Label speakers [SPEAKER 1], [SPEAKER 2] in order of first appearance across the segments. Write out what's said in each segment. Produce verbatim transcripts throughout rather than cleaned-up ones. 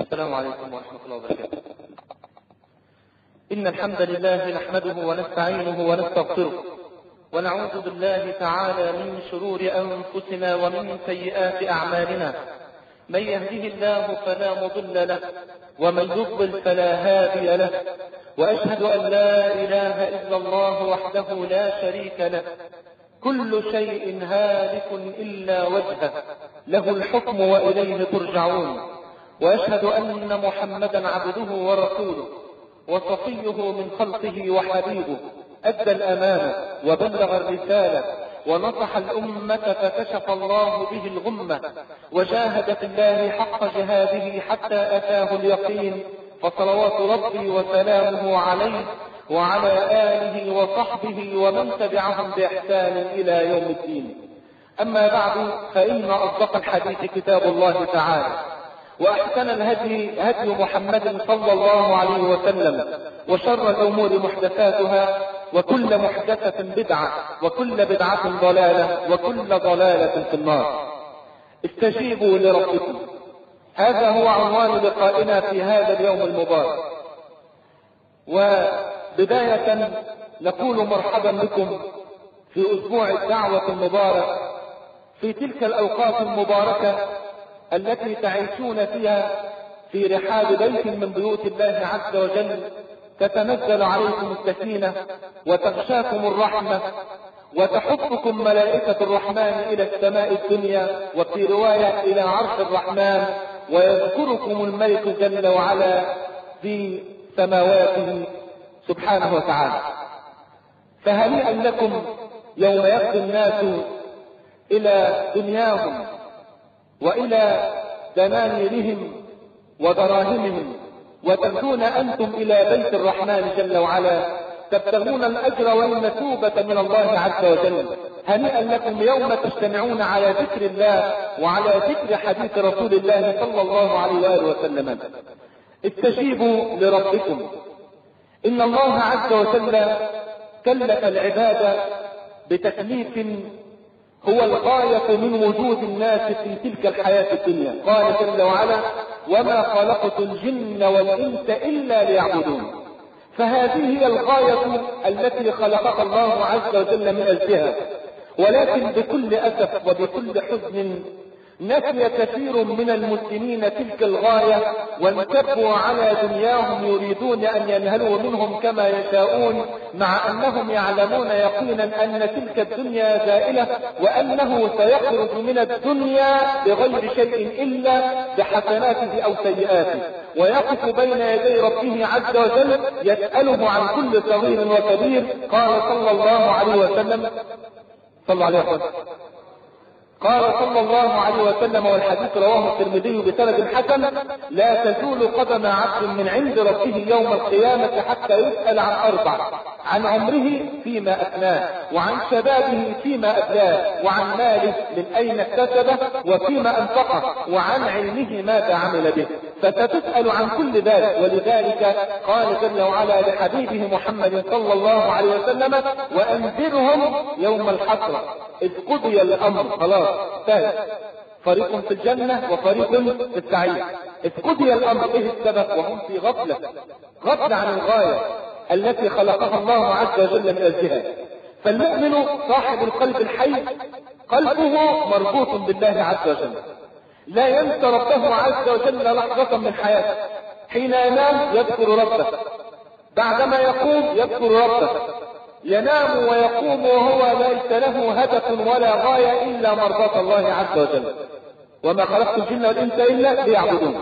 [SPEAKER 1] السلام عليكم ورحمة الله وبركاته. إن الحمد لله نحمده ونستعينه ونستغفره ونعوذ بالله تعالى من شرور أنفسنا ومن سيئات أعمالنا. من يهده الله فلا مضل له ومن يضلل فلا هادي له، وأشهد أن لا إله إلا الله وحده لا شريك له. كل شيء هالك إلا وجهه، له الحكم وإليه ترجعون. وأشهد أن محمدا عبده ورسوله وصفيه من خلقه وحبيبه، أدى الأمانة وبلغ الرسالة ونصح الأمة فكشف الله به الغمة، وجاهد في الله حق جهاده حتى أتاه اليقين. فصلوات ربي وسلامه عليه وعلى آله وصحبه ومن تبعهم بإحسان إلى يوم الدين. أما بعد، فإن أصدق الحديث كتاب الله تعالى، وأحسن الهدي هدي محمد صلى الله عليه وسلم، وشر الأمور محدثاتها، وكل محدثة بدعة، وكل بدعة ضلالة، وكل ضلالة في النار. استجيبوا لربكم، هذا هو عنوان لقائنا في هذا اليوم المبارك. وبداية نقول مرحبا بكم في أسبوع الدعوة المبارك، في تلك الأوقات المباركة التي تعيشون فيها في رحاب بيت من بيوت الله عز وجل، تتنزل عليكم السكينة وتغشاكم الرحمة وتحفكم ملائكة الرحمن إلى السماء الدنيا، وفي رواية إلى عرش الرحمن، ويذكركم الملك جل وعلا في سماواته سبحانه وتعالى. فهنيئا لكم يوم يغدو الناس إلى دنياهم وإلى دنانيرهم ودراهمهم، وتغدون أنتم إلى بيت الرحمن جل وعلا تبتغون الأجر والمثوبة من الله عز وجل. هنيئا لكم يوم تجتمعون على ذكر الله وعلى ذكر حديث رسول الله صلى الله عليه وآله وسلم. استجيبوا لربكم. إن الله عز وجل كلف العباد بتكليف هو الغاية من وجود الناس في تلك الحياة الدنيا. قال جل وعلا: وما خلقت الجن والإنس إلا ليعبدون. فهذه هي الغاية التي خلقها الله عز وجل من أجلها، ولكن بكل أسف وبكل حزن نسي كثير من المسلمين تلك الغاية، وانكبوا على دنياهم يريدون أن ينهلوا منهم كما يشاءون، مع أنهم يعلمون يقينا أن تلك الدنيا زائلة، وأنه سيخرج من الدنيا بغير شيء إلا بحسناته أو سيئاته، ويقف بين يدي ربه عز وجل يسأله عن كل صغير وكبير. قال صلى الله عليه وسلم صلى عليه وسلم قال صلى الله عليه وسلم، والحديث رواه الترمذي بسند حسن: لا تزول قدم عبد من عند ربه يوم القيامة حتى يسأل عن أربع: عن عمره فيما أفناه، وعن شبابه فيما أبلاه، وعن ماله من أين اكتسبه وفيما أنفقه، وعن علمه ماذا عمل به. فستسأل عن كل ذلك. ولذلك قال جل وعلا لحبيبه محمد صلى الله عليه وسلم: وأنذرهم يوم الحسرة إذ قضي الأمر. خلاص ثالث، فريق في الجنة وفريق في السعير. إذ قضي الأمر، إيه السبب؟ وهم في غفلة غفلة عن الغاية التي خلقها الله عز وجل من أجلها. فالمؤمن صاحب القلب الحي قلبه مربوط بالله عز وجل، لا ينسى ربه عز وجل لحظة من حياته. حين ينام يذكر ربه، بعدما يقوم يذكر ربه، ينام ويقوم وهو ليس له هدف ولا غاية إلا مرضاة الله عز وجل. وما خلقت الجن والإنس إلا ليعبدون.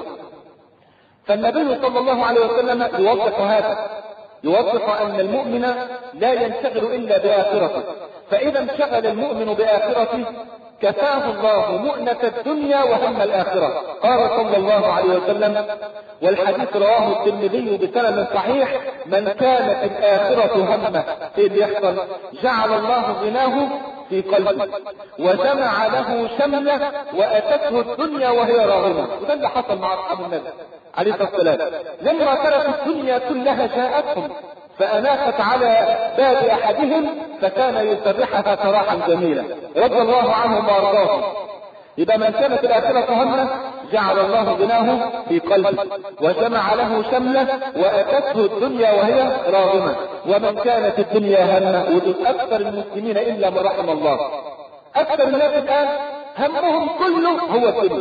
[SPEAKER 1] فالنبي صلى الله عليه وسلم يوضح هذا، يوضح أن المؤمن لا ينشغل إلا بآخرته، فإذا انشغل المؤمن بآخرته كفاه الله مؤنة الدنيا وهم الآخرة. قال صلى الله عليه وسلم، والحديث رواه الترمذي بسند صحيح: من كانت الآخرة همه، إيه اللي يحصل؟ جعل الله غناه في قلبه وجمع له شمله وأتته الدنيا وهي راغمة. وده اللي حصل مع أصحاب النبي عليه الصلاة والسلام، لما تركوا الدنيا كلها جاءتهم فأناخت على باب أحدهم فكان يسرحها سراحا جميلا رضي الله عنهم وارضاهم. يبقى من كانت الآخرة همه جعل الله غناه في قلبه وجمع له شمله واتته الدنيا وهي راغمه. ومن كانت الدنيا همه، ودول اكثر المسلمين الا من رحم الله. اكثر الناس الان همهم كله هو الدنيا،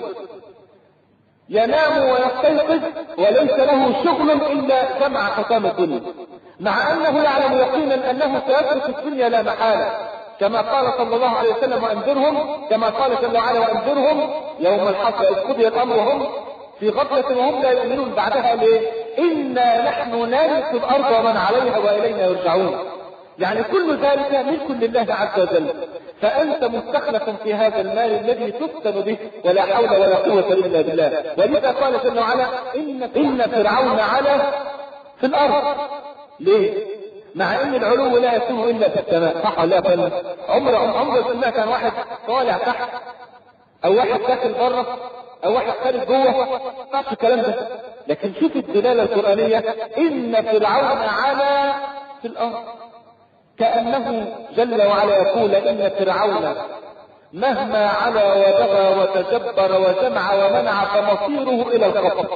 [SPEAKER 1] ينام ويستيقظ وليس له شغل الا جمع حطام الدنيا، مع انه يعلم يقينا انه سيترك الدنيا لا محاله، كما قال صلى الله عليه وسلم وانذرهم، كما قال جل وعلا وانذرهم يوم الحق اذ قضي الامر وهم في غفله وهم لا يؤمنون. بعدها ليه؟ انا نحن نرث الارض ومن عليها والينا يرجعون. يعني كل ذلك ملك لله عز وجل، فانت مستخلف في هذا المال الذي تفتن به ولا حول ولا قوه الا بالله. ولذا قال جل وعلا ان ان فرعون علا في الارض. ليه؟ مع ان العلو لا يكون الا في السماء، صح ولا لا؟ عمر عمر سمعت كان واحد طالع تحت او واحد داخل بره او واحد خارج جوه، ما الكلام ده. لكن شوف الدلاله القرانيه، ان فرعون علا في الارض، كانه جل وعلا يقول ان فرعون مهما علا وبغى وتجبر وجمع ومنع فمصيره الى الخطر.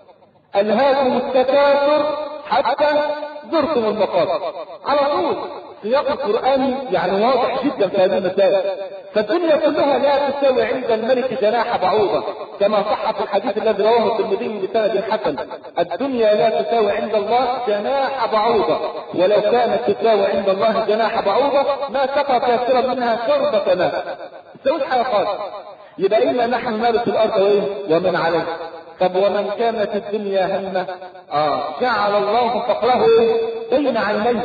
[SPEAKER 1] الهاكم التكاثر حتى زرتم المقابر. على طول سياق القرآن يعني واضح جدا في هذه المسائل. فالدنيا كلها لا تساوي عند الملك جناح بعوضة، كما صح في الحديث الذي رواه الترمذي بسند حسن: الدنيا لا تساوي عند الله جناح بعوضة، ولو كانت تساوي عند الله جناح بعوضة ما سقى كافرا منها شربة ماء. تساويش حاجة خالص. يبقى إلا نحن نرث الأرض وإيه ومن عليها. طب ومن كانت الدنيا همه، آه جعل الله فقره بين عينيه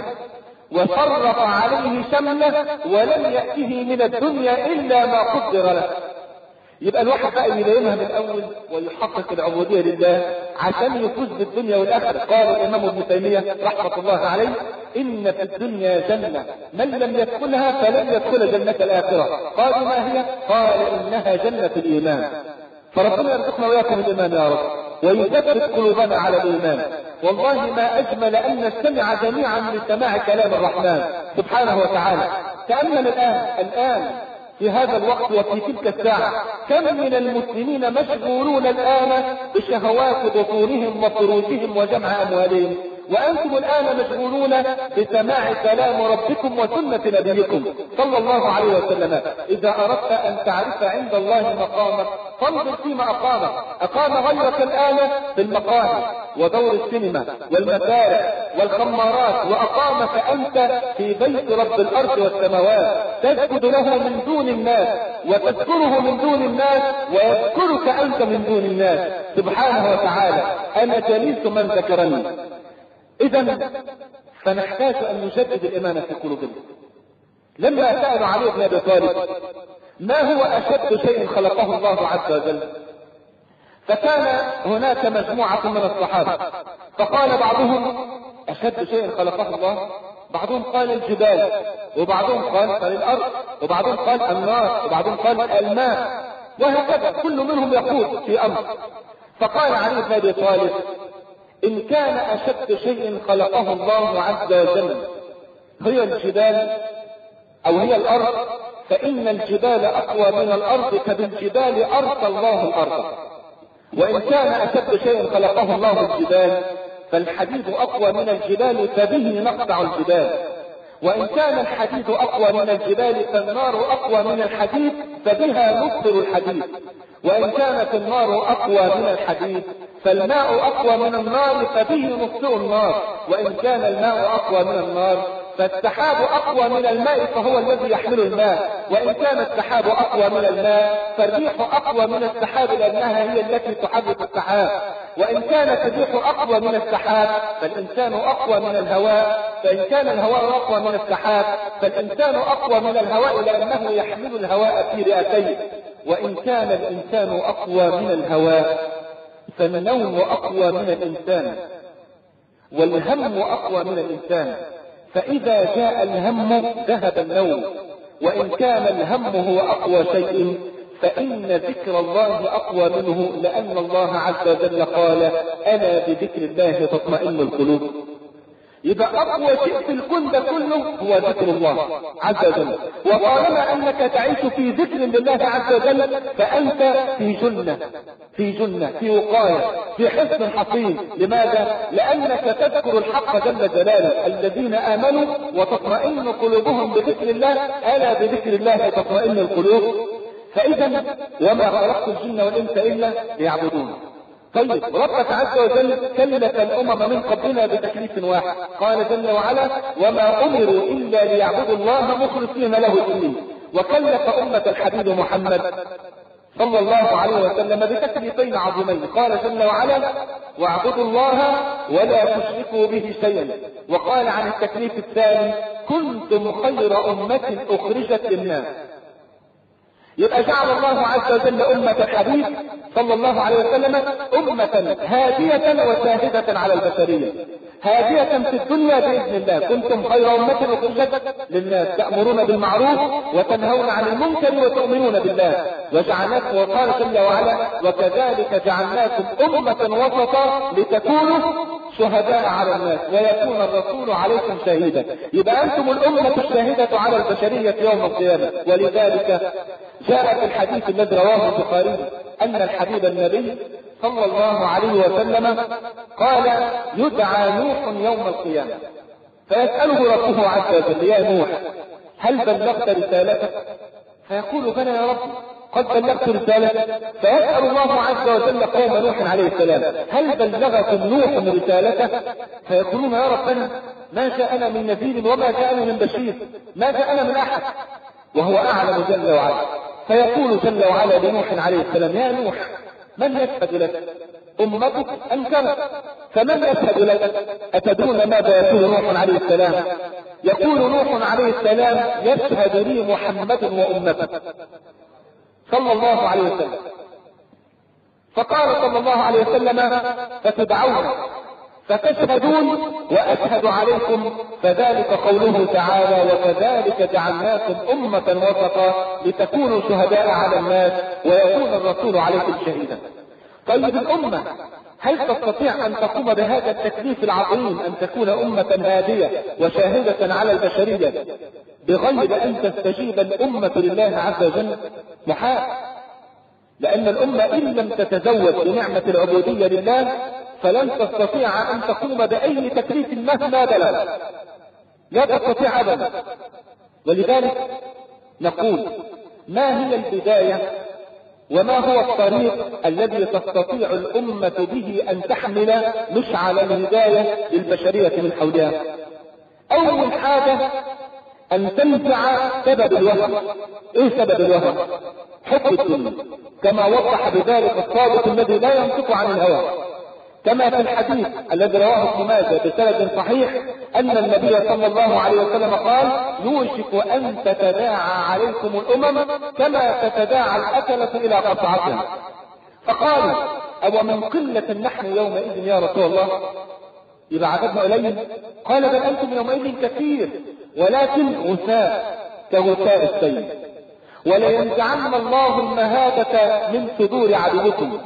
[SPEAKER 1] وصرف عليه شمله ولم يأته من الدنيا إلا ما قدر له. يبقى الواحد بقى يلاقيها من الأول ويحقق العبودية لله عشان يفوز بالدنيا والآخرة. قال الإمام ابن تيمية رحمة الله عليه: إن في الدنيا جنة من لم يدخلها فلن يدخل جنة الآخرة. قالوا ما هي؟ قال إنها جنة الإيمان. فربنا يرزقنا وياكم الإيمان يا رب ويثبت قلوبنا على الإيمان. والله ما أجمل أن نستمع جميعا لسماع كلام الرحمن سبحانه وتعالى. تأمل الآن الآن في هذا الوقت وفي تلك الساعة كم من المسلمين مشغولون الآن بشهوات بطونهم وفروجهم وجمع أموالهم، وأنتم الآن مشغولون بسماع كلام ربكم وسنة نبيكم صلى الله عليه وسلم. إذا أردت أن تعرف عند الله مقامك فانظر فيما أقامك. أقام غيرك الآن في المقاهي ودور السينما والمسارح والخمارات، وأقامك أنت في بيت رب الأرض والسماوات تسجد له من دون الناس وتذكره من دون الناس ويذكرك أنت من دون الناس سبحانه وتعالى: أنا جليس من ذكرني. إذا فنحتاج أن نجدد الإيمان في قلوبنا. لما سألوا علي بن أبي طالب ما هو أشد شيء خلقه الله عز وجل، فكان هناك مجموعة من الصحابة فقال بعضهم أشد شيء خلقه الله، بعضهم قال الجبال، وبعضهم قال قال الأرض، وبعضهم قال النار، وبعضهم قال الماء، وهكذا كل منهم يقول في أمر. فقال علي بن أبي طالب: إن كان أشد شيء خلقه الله عز وجل هي الجبال أو هي الأرض، فإن الجبال أقوى من الأرض، فبالجبال أرسى الله الأرض. وإن كان أشد شيء خلقه الله الجبال فالحديد أقوى من الجبال، فبه نقطع الجبال. وإن كان الحديد أقوى من الجبال فالنار أقوى من الحديد، فبها نبطل الحديد. وإن كانت النار أقوى من الحديد فالماء أقوى من النار، فبه نطفئ النار. وإن كان الماء أقوى من النار فالسحاب أقوى من الماء، فهو الذي يحمل الماء. وإن كان السحاب أقوى من الماء فالريح أقوى من السحاب لأنها هي التي تحرك السحاب. وإن كانت الريح أقوى من السحاب فالإنسان أقوى من الهواء. فإن كان الهواء أقوى من السحاب فالإنسان أقوى من الهواء لأنه يحمل الهواء في رئتيه. وإن كان الإنسان أقوى من الهواء فالنوم أقوى من الإنسان، والهم أقوى من الإنسان. فإذا جاء الهم ذهب النوم. وإن كان الهم هو أقوى شيء فإن ذكر الله أقوى منه، لأن الله عز وجل قال: ألا بذكر الله تطمئن القلوب. يبقى أقوى شيء في الكون ده كله هو ذكر الله عز وجل. وطالما أنك تعيش في ذكر لله عز وجل فأنت في جنة في جنة في وقاية في حصن حصين. لماذا؟ لأنك تذكر الحق جل جلاله. الذين آمنوا وتطمئن قلوبهم بذكر الله ألا بذكر الله تطمئن القلوب. فإذا وما خلقت الجن والإنس إلا ليعبدون. طيب ربك عز وجل كلف الأمم من قبلنا بتكليف واحد. قال جل وعلا وما أمروا إلا ليعبدوا الله مخلصين له الدين. وكلف أمة الحبيب محمد صلى الله عليه وسلم بتكليفين عظيمين. قال جل وعلا واعبدوا الله ولا تشركوا به شيئا. وقال عن التكليف الثاني كنتم خير أمة أخرجت للناس. يبقى جعل الله عز وجل أمة الحبيب صلى الله عليه وسلم أمة هادية وشاهدة على البشرية. هادية في الدنيا بإذن الله كنتم خير أمة أخرجت للناس تأمرون بالمعروف وتنهون عن المنكر وتؤمنون بالله. وجعلناكم وقال جل وعلا وكذلك جعلناكم أمة وسطا لتكونوا شهداء على الناس ويكون الرسول عليكم شهيدا. يبقى أنتم الأمة الشاهدة على البشرية يوم القيامة. ولذلك جاء في الحديث الذي رواه البخاري أن الحبيب النبي صلى الله عليه وسلم قال يدعى نوح يوم القيامة فيسأله ربه عز وجل يا نوح هل بلغت رسالتك؟ فيقول بلى يا رب قد بلغت رسالتك. فيسأل الله عز وجل قوم نوح عليه السلام هل بلغكم نوح رسالته؟ فيقولون يا ربنا ما جاءنا من نذير وما جاءنا من بشير ما جاءنا من أحد وهو أعلم جل وعلا. فيقول جل وعلا لنوح عليه السلام يا نوح من يشهد لك؟ أمتك أنكرت فمن يشهد لك؟ أتدرون ماذا يقول نوح عليه السلام؟ يقول نوح عليه السلام يشهد لي محمد وأمته صلى الله عليه وسلم. فقال صلى الله عليه وسلم فتدعون فتشهدون وأشهد عليكم فذلك قوله تعالى وكذلك جعلناكم أمة وسطا لتكونوا شهداء على الناس ويكون الرسول عليكم شهيدا. طيب الأمة هل تستطيع أن تقوم بهذا التكليف العظيم أن تكون أمة هادية وشاهدة على البشرية بغير أن تستجيب الأمة لله عز وجل؟ محال. لأن الأمة إن لم تتزود بنعمة العبودية لله فلن تستطيع أن تقوم بأي تكليف مهما بلغ لا تستطيع أبدا. ولذلك نقول ما هي البداية وما هو الطريق الذي تستطيع الأمة به أن تحمل مشعل الهداية للبشرية من حولها؟ أول حاجة أن تنزع سبب الوهم. إيه سبب الوهم؟ حب الدنيا كما وضح بذلك الصادق الذي لا ينطق عن الهوى. كما في الحديث الذي رواه ابن ماجه بسند صحيح أن النبي صلى الله عليه وسلم قال يوشك أن تتداعى عليكم الأمم كما تتداعى الأكلة إلى قطعتها. فقالوا أو من قلة نحن يومئذ يا رسول الله؟ يبقى عددنا قليل؟ قال بل أنتم يومئذ كثير ولكن غثاء كغثاء السيل ولينزعن الله المهابة من صدور عدوكم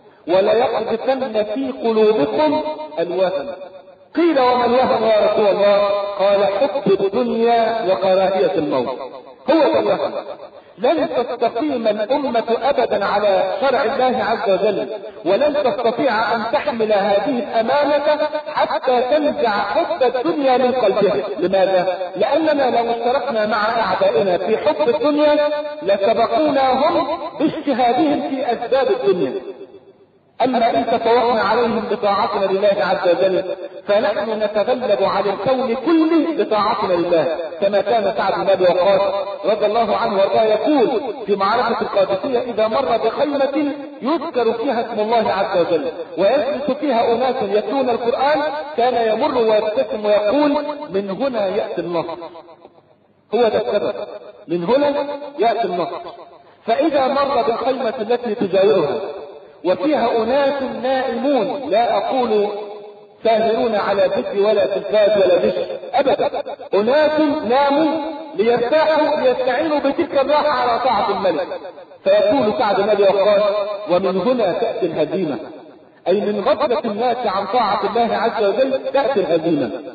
[SPEAKER 1] وليقذفن في قلوبكم الوهن. قيل وما الوهن يا رسول الله؟ قال حب الدنيا وكراهية الموت. هو ده الوهن. لن تستقيم الأمة أبدا على شرع الله عز وجل ولن تستطيع أن تحمل هذه الأمانة حتى تنزع حب الدنيا من قلبها. لماذا؟ لأننا لو اشتركنا مع أعدائنا في حب الدنيا لسبقونا هم باجتهادهم في أسباب الدنيا. أما إن تفوقنا عليهم بطاعتنا لله عز وجل فنحن نتغلب على الكون كله بطاعتنا لله. كما كان سعد بن أبي وقاص رضي الله عنه وارضاه يقول في معركة القادسية إذا مر بخيمة يذكر فيها اسم الله عز وجل ويجلس فيها أناس يتلون القرآن كان يمر ويبتسم ويقول من هنا يأتي النصر. هو ده السبب، من هنا يأتي النصر. فإذا مر بالخيمة التي تجاورها وفيها أناس نائمون، لا أقول ساهرون على ذكر ولا تلفاز ولا دش أبدا، أناس ناموا ليرتاحوا ليستعينوا بتلك الراحة على طاعة الملك. فيقول سعد بن أبي وقاص ومن هنا تأتي الهزيمة، أي من غفلة الناس عن طاعة الله عز وجل تأتي الهزيمة.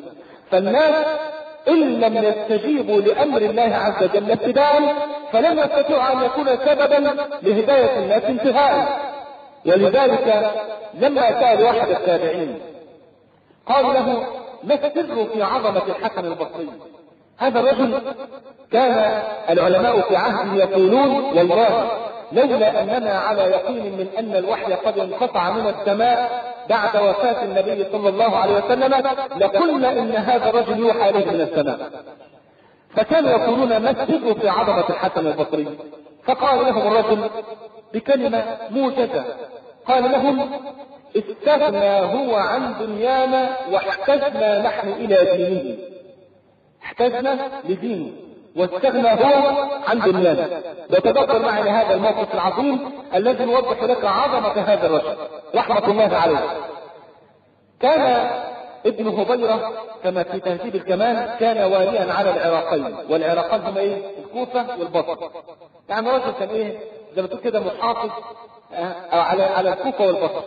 [SPEAKER 1] فالناس إن لم يستجيبوا لأمر الله عز وجل ابتداء فلن يستطيع أن يكون سببا لهداية الناس انتهاء. ولذلك لما سأل واحد التابعين قال له: ما السر في عظمة الحسن البصري؟ هذا الرجل كان العلماء في عهده يقولون: والله لولا أننا على يقين من أن الوحي قد انقطع من السماء بعد وفاة النبي صلى الله عليه وسلم لقلنا إن هذا الرجل يوحى إليه من السماء. فكانوا يقولون: ما السر في عظمة الحسن البصري؟ فقال لهم الرجل بكلمة موجزة، قال لهم: استغنى هو عن دنيانا واحتجنا نحن إلى دينه. احتجنا لدينه واستغنى هو عن دنيانا. وتدبر معي هذا الموقف العظيم الذي يوضح لك عظمة هذا الرجل رحمة الله عليه. كان ابن هبيرة كما في تهذيب الكمال كان واليا على العراقين، والعراقين هم ايه؟ الكوفة والبصرة. يعني رجل كان ايه زي ما تقول كده محافظ على على الكوفة والبصرة.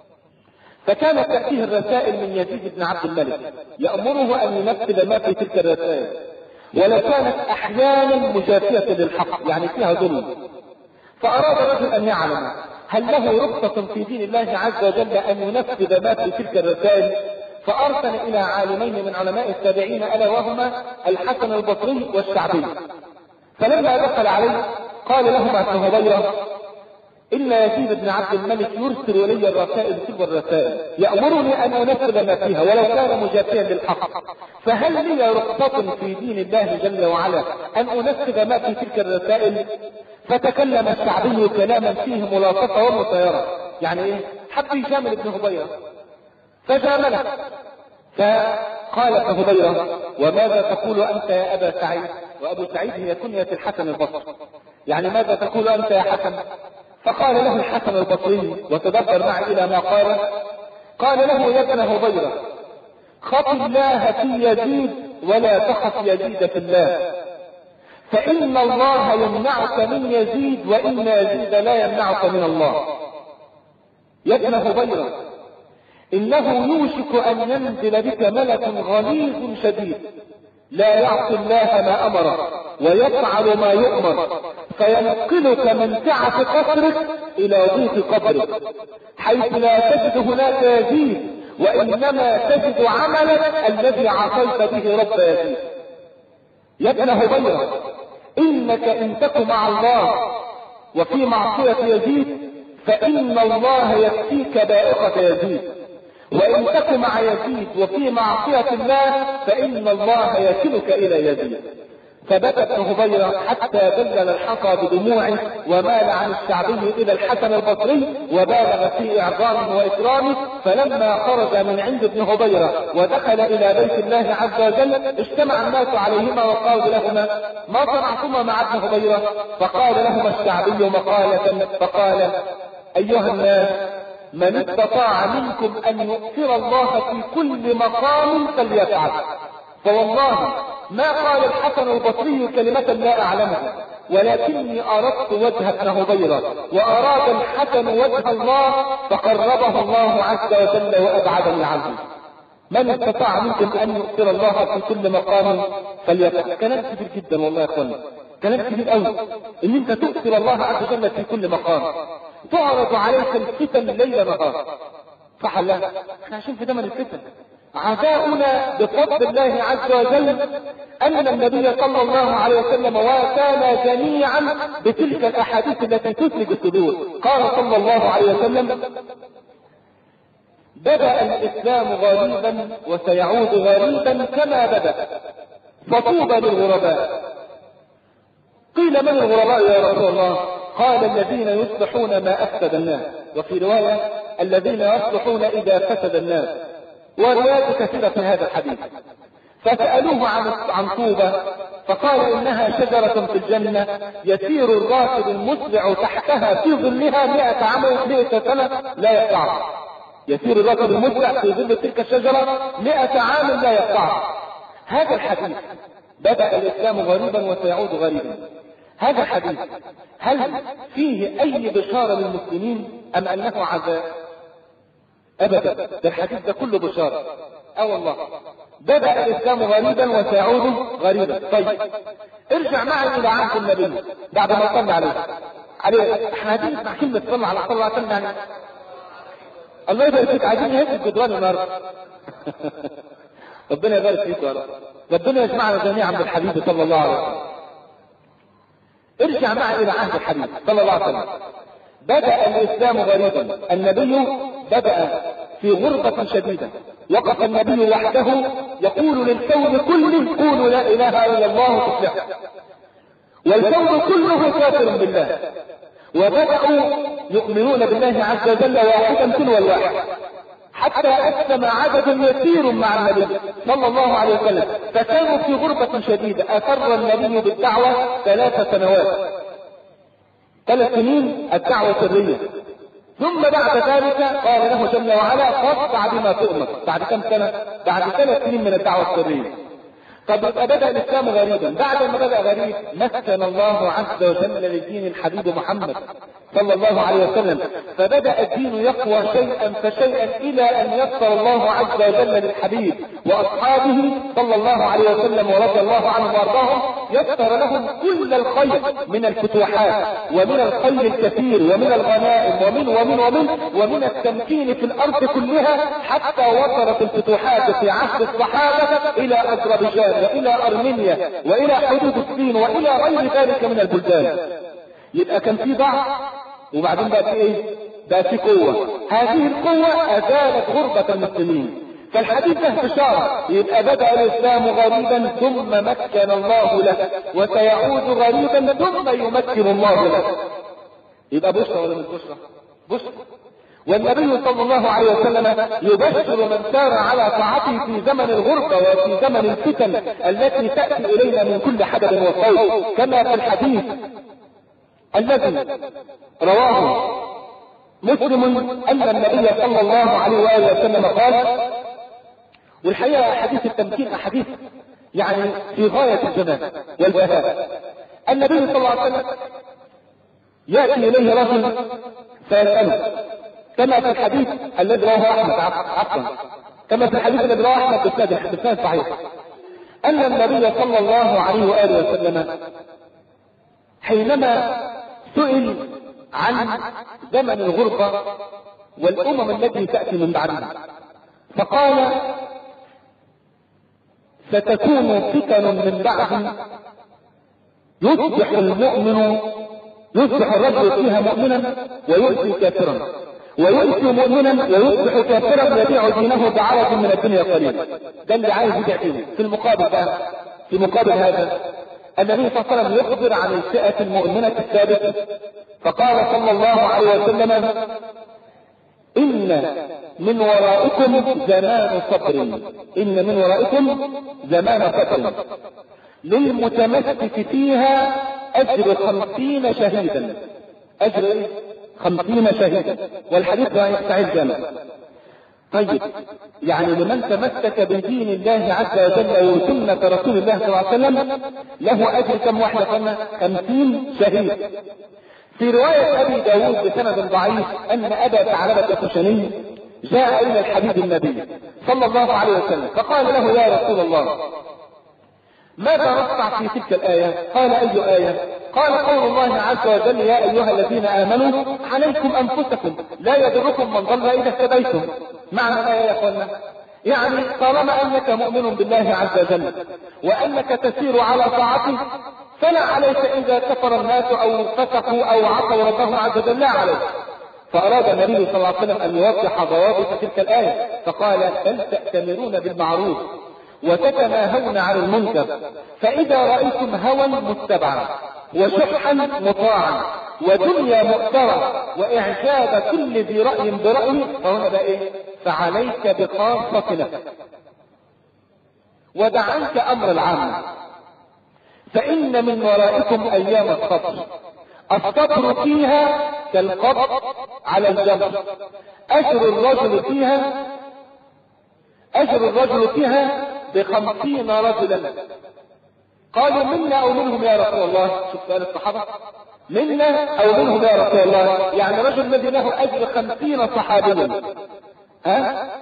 [SPEAKER 1] فكانت تأتيه الرسائل من يزيد بن عبد الملك يأمره أن ينفذ ما في تلك الرسائل، ولا كانت أحيانا مجافية للحق يعني فيها ظلم. فأراد الرجل أن يعلم هل له رخصة في دين الله عز وجل أن ينفذ ما في تلك الرسائل، فأرسل إلى عالمين من علماء التابعين ألا وهما الحسن البصري والشعبي. فلما دخل عليه قال لهما ابن هبيرة: إن يزيد بن عبد الملك يرسل إلي الرسائل تلك الرسائل يأمرني أن أنفذ ما فيها ولو كان مجافيا للحق، فهل لي رخصة في دين الله جل وعلا أن أنفذ ما في تلك الرسائل؟ فتكلم الشعبي كلاما فيه ملاطفة ومسايرة، يعني إيه؟ حب يجامل ابن هبيرة فجامله. فقال ابن هبيرة: وماذا تقول أنت يا أبا سعيد؟ وأبو سعيد هي كنية الحسن البصري، يعني ماذا تقول أنت يا حسن؟ فقال له الحسن البصري وتدبر معي إلى ما قال، قال له: يا ابن هبيرة، خف الله في يزيد ولا تخف يزيد في الله، فإن الله يمنعك من يزيد وإن يزيد لا يمنعك من الله. يا ابن هبيرة، إنه يوشك أن ينزل بك ملك غليظ شديد لا يعصي الله ما أمره ويفعل ما يؤمر، فينقلك من سعة قصرك إلى ضيق قبرك، حيث لا تجد هناك يزيد وإنما تجد عملك الذي عصيت به رب يزيد. يا ابن هبيرة، إنك إن تك مع الله وفي معصية يزيد فإن الله يكفيك بائقة يزيد، وإن تك مع يزيد وفي معصية الله فإن الله يكلك إلى يزيد. فبكى ابن هبيرة حتى بلل الحصى بدموعه ومال عن الشعبي إلى الحسن البصري وبالغ في إعظامه وإكرامه. فلما خرج من عند ابن هبيرة ودخل إلى بيت الله عز وجل اجتمع الناس عليهما وقالوا لهما: ما صنعتما مع ابن هبيرة؟ فقال لهما الشعبي مقالة فقال: أيها الناس، من استطاع منكم أن يؤثر الله في كل مقام فليفعل. فوالله ما قال الحسن البصري كلمة لا أعلمها، ولكني أردت وجه ابن هبيرة وأراد الحسن وجه الله فقربه الله عز وجل وأبعدني عنه. من استطاع منكم أن يؤثر الله في كل مقام فليفعل. كلام كبير جدا والله يا أخواني، كلام كبير قوي إن أنت تؤثر الله عز وجل في كل مقام. تعرض عليك الفتن ليل نهار، صح ولا لا؟ احنا عايشين في زمن الفتن. عزاؤنا بفضل الله عز وجل أن النبي صلى الله عليه وسلم وكان جميعا بتلك الأحاديث التي تثلج الصدور. قال صلى الله عليه وسلم: بدأ الإسلام غريبا وسيعود غريبا كما بدأ، فطوبى للغرباء. قيل: من الغرباء يا رسول الله؟ قال: الذين يصلحون ما أفسد الناس، وفي رواية: الذين يصلحون إذا فسد الناس، وروايات كثيرة في هذا الحديث. فسألوه عن عن طوبى فقال: إنها شجرة في الجنة يسير الراكب المسرع تحتها في ظلها مئة عام مئة سنة لا يقطعها. يسير الراكب المسرع في ظل تلك الشجرة مئة عام لا يقطعها. هذا الحديث بدأ الإسلام غريبا وسيعود غريبا. هذا الحديث هل فيه أي بشارة للمسلمين أم أنه عذاب؟ أبدا، ده الحديث ده كله بشارة. أه والله بدأ الإسلام غريبا وسيعود غريبا. طيب ارجع معي إلى عهد النبي بعد ما صلى عليه عليه احنا عايزين نسمع كلمة صلى على صلى الله عليه وسلم. يعني الله يبارك فيك، عايزين نهز الجدران النهارده. ربنا يبارك فيك يا رب، ربنا يجمعنا جميعا بالحبيب صلى الله عليه وسلم. ارجع معي إلى عهد الحبيب صلى الله عليه وسلم. بدأ الإسلام غريبا، النبي بدأ في غربة شديدة، وقف النبي وحده يقول للكون كله قولوا لا إله إلا الله تفلحوا، والكون كله كافر بالله، وبدأوا يؤمنون بالله عز وجل واحدا تلو الواحد، حتى أسلم عدد يسير مع النبي صلى الله عليه وسلم، فكانوا في غربة شديدة. أسر النبي بالدعوة ثلاث سنوات، ثلاث سنين الدعوة سرية، ثم بعد ذلك قال له جل وعلا فاصدع بما تؤمر. بعد كم سنة؟ بعد ثلاث سنين من الدعوة السرية. طب بدأ الإسلام غريبا، بعد ما بدأ غريب مكن الله عز وجل للدين الحبيب محمد صلى الله عليه وسلم، فبدأ الدين يقوى شيئا فشيئا إلى أن يسر الله عز وجل للحبيب وأصحابه صلى الله عليه وسلم ورضي الله عنهم وأرضاهم، يسر لهم كل الخير من الفتوحات ومن الخير الكثير ومن الغنائم ومن ومن ومن ومن التمكين في الأرض كلها، حتى وصلت الفتوحات في عهد الصحابة إلى أذربيجان وإلى أرمينيا وإلى حدود الصين وإلى غير ذلك من البلدان. يبقى كان في ضعف وبعدين بقى في ايه؟ بقى في قوة. هذه القوة أزالت غربة المسلمين. فالحديث ده بشارة، يبقى بدأ الإسلام غريبا ثم مكن الله له، وسيعود غريبا ثم يمكن الله له. يبقى بشرى ولا مش بشرى؟ بشرى. والنبي صلى الله عليه وسلم يبشر من سار على طاعته في زمن الغربة وفي زمن الفتن التي تأتي إلينا من كل حدب وصوت، كما في الحديث الذي رواه مسلم أن النبي صلى الله عليه وآله وسلم قال، والحقيقة حديث التمكين أحاديث يعني في غاية الجمال والبهاء. النبي صلى الله عليه وسلم يأتي إليه رجل فيسأله، كما في الحديث الذي رواه أحمد عفوا كما في الحديث الذي رواه أحمد بسند صحيح، أن النبي صلى الله عليه وآله وسلم حينما سئل عن زمن الغربة والأمم التي تأتي من بعدها، فقال ستكون فتن من بعد يصبح المؤمن يصبح الرجل فيها مؤمنا ويؤتي كافرا، ويؤتي مؤمنا ويصبح كافرا يبيع دينه بعرض من الدنيا قليلا. ده اللي عايز يبيع دينه. في المقابل بقى في مقابل هذا النبي صلى الله عليه وسلم يخبر عن الفئة المؤمنة الثابتة، فقال صلى الله عليه وسلم إن من ورائكم زمان صبر إن من ورائكم زمان صبر للمتمسك فيها أجر خمسين شهيدا. أجر خمسين شهيدا، والحديث سعيد جامع. طيب يعني لمن تمسك بدين الله عز وجل وسنة رسول الله صلى الله عليه وسلم له أجر كم واحدة؟ قلنا خمسين شهيد. في رواية أبي داود بسند ضعيف أن أبا ثعلبة الخشني جاء إلى الحبيب النبي صلى الله عليه وسلم فقال له يا رسول الله ماذا نصنع في تلك الآية؟ قال أي آية؟ قال قول الله عز وجل يا أيها الذين آمنوا عليكم أنفسكم لا يضركم من ضل إذا اهتديتم. معنى الآية يا أخوانا يعني طالما أنك مؤمن بالله عز وجل وأنك تسير على طاعته فلا عليك إذا كفر الناس أو فسقوا أو عصوا ربهم عز وجل، لا عليك. فأراد النبي صلى الله عليه وسلم أن يوضح ضوابط تلك الآية فقال بل تأتمرون بالمعروف وتتناهون عن المنكر، فإذا رأيتم هوى متبعا وشحا مطاعا ودنيا مؤثرة وإعجاب كل ذي رأي برأي فهنا بقى إيه؟ فعليك بخاصة نفسك ودع عنك أمر العام، فإن من ورائكم أيام الصبر الصبر فيها كالقبض على الجمر، أجر الرجل فيها أجر الرجل فيها بخمسين رجلا. قالوا منا أو منهم يا رسول الله؟ شوف سؤال الصحابة، منا أو منهم يا رسول الله؟ يعني رجل الذي له أجر خمسين صحابيا، ها؟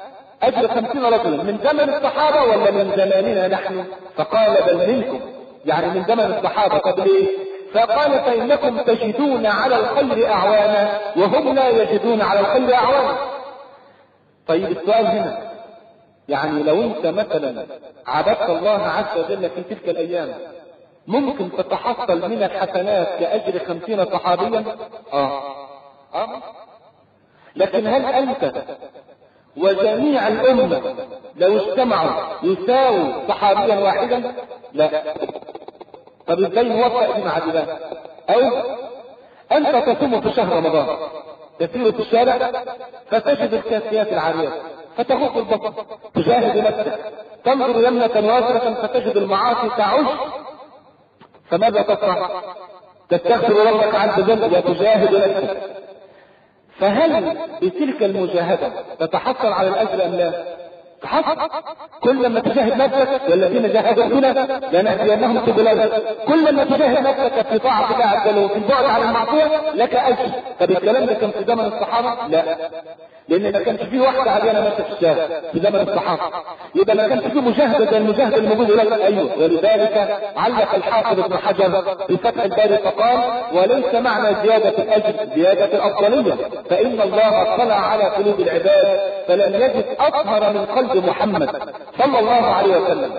[SPEAKER 1] اجر خمسين رجلا من زمن الصحابة ولا من زماننا نحن؟ فقال بل منكم، يعني من زمن الصحابة. طب ليه؟ فقال فإنكم تجدون على الخير أعوانا وهم لا يجدون على الخير أعوانا. طيب السؤال هنا، يعني لو انت مثلا عبدت الله عز وجل في تلك الأيام ممكن تتحصل من الحسنات كأجر خمسين صحابيا؟ آه. آه. لكن هل أنت وجميع الأمة لو اجتمعوا يساووا صحابيا واحدا؟ لا. طب ازاي نوفق دي مع دي؟ او انت تصوم في شهر رمضان تسير في الشارع فتجد الكاسيات العاريات فتغوط البطن، تجاهد نفسك، تنظر يمنة واسرة فتجد المعاصي تعج، فماذا تصنع؟ تستغفر ربك عز وجل وتجاهد نفسك. فهل بتلك المجاهدة تتحصل على الأجر أم لا؟ تحصل. كل ما تجاهد نفسك والذين جاهدوا فينا لنهدينهم سبلنا، كل ما تجاهد نفسك في طاعة الله عز وجل وفي البعد عن المعصية لك أجر. طب الكلام ده كان في زمن الصحابة؟ لا، لأن ما كانش فيه واحدة عديانة ماشية في الشارع في زمن الصحابة، يبقى ما كانش فيه مجاهدة زي المجاهدة الموجودة لك. أيوه، ولذلك علق الحافظ ابن حجر في فتح الباري فقال وليس معنى زيادة الأجر زيادة الأفضلية، فإن الله اطلع على قلوب العباد فلم يجد أطهر من قلب محمد صلى الله عليه وسلم،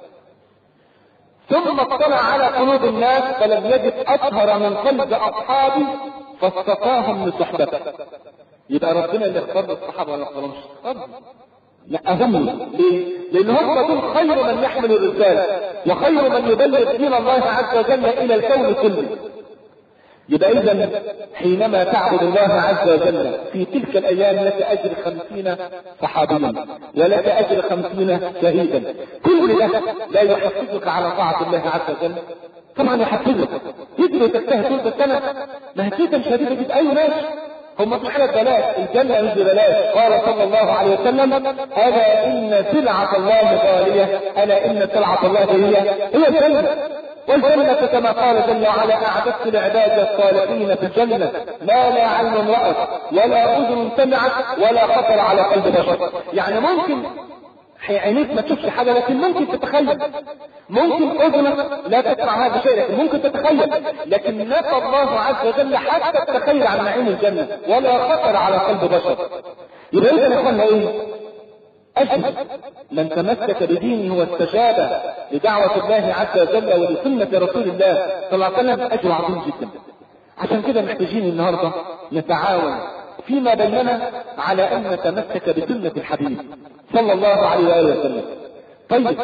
[SPEAKER 1] ثم اطلع على قلوب الناس فلم يجد أطهر من قلب أصحابه فاصطفاهم لصحبته. يبقى ربنا اللي اختار الصحابة ولا اختارهمش؟ لا أهم. ليه؟ لأن هم دول خير من يحمل الرسالة وخير من يبلغ دين الله عز وجل إلى الكون كله. يبقى إذا حينما تعبد الله عز وجل في تلك الأيام لك أجر خمسين صحابيا ولك أجر خمسين شهيدا. كل ده لا يحفزك على طاعة الله عز وجل؟ طبعا يحفزك. يجري تجتهد طول السنة ما هتيجي شديدة جدا. أي ماشي، هم في حالة بلاش، الجنة مش ببلاش. قال صلى الله عليه وسلم ألا إن سلعة الله غالية، ألا إن سلعة الله هي هي الجنة. والجنة كما قال جل وعلا أعددت لعبادي الصالحين في الجنة ما لا عين رأت ولا أذن سمعت ولا خطر على قلب بشر. يعني ممكن عينيك ما تشوفش حاجة لكن ممكن تتخيل، ممكن أذنك لا تسمع هذا الشيء لكن ممكن تتخيل، لكن نفى الله عز وجل حتى التخيل عن نعيم الجنة ولا خطر على قلب بشر. يبقى إذا نقولنا إيه؟ أجل من تمسك بدينه واستجاب لدعوة الله عز وجل ولسنة رسول الله صلى الله عليه وسلم أجر عظيم جدا. عشان كده محتاجين النهاردة نتعاون فيما بيننا على أن نتمسك بسنة الحبيب صلى الله عليه وآله وسلم. طيب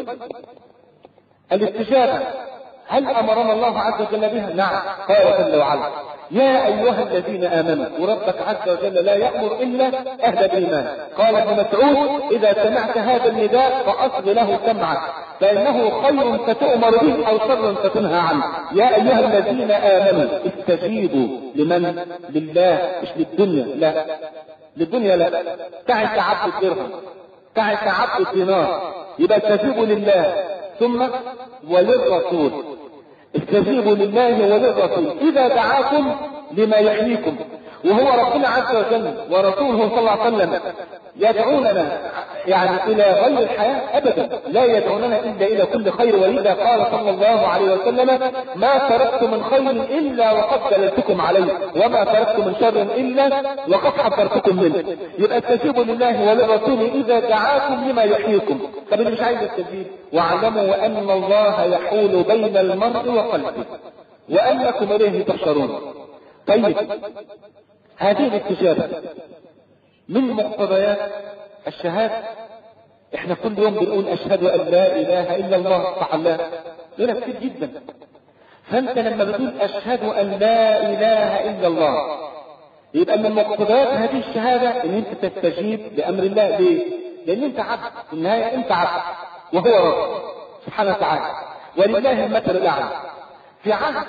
[SPEAKER 1] الاستجابة هل أمرنا الله عز وجل بها؟ نعم، قال جل وعلا يا أيها الذين آمنوا، وربك عز وجل لا يأمر إلا أهل الإيمان. قال ابن مسعود إذا سمعت هذا النداء فأصغ له سمعك فإنه خير فتؤمر به أو شر فتنهى عنه. يا أيها الذين آمنوا استجيبوا لمن؟ لله، مش للدنيا. لا للدنيا لا، تعال تعبد درهم، تعال تعبد دينار. يبقى استجيبوا لله ثم وللرسول. استجيبوا لله وللرسول إذا دعاكم لما يحييكم. وهو ربنا عز وجل ورسوله صلى الله عليه وسلم يدعوننا يعني إلى غير الحياة أبدا، لا يدعوننا إلا إلى كل خير. ولذا قال صلى الله عليه وسلم ما تركت من خير إلا وقد دللتكم عليه وما تركت من شر إلا وقد حذرتكم منه. يبقى استجيبوا لله وللرسول إذا دعاكم لما يحييكم. طب اللي مش عايز يستجيب واعلموا أن الله يحول بين المرء وقلبه وأنكم إليه تحشرون. طيب هذه الاستجابة من مقتضيات الشهادة. احنا كل يوم بنقول أشهد أن لا إله إلا الله، صح الله؟ لنا كتير جدا. فأنت لما بتقول أشهد أن لا إله إلا الله يبقى من مقتضيات هذه الشهادة ان انت تستجيب لأمر الله. ليه؟ لأن انت عبد، في النهاية انت عبد وهو رب سبحانه وتعالى، ولله المثل الأعلى. في عهد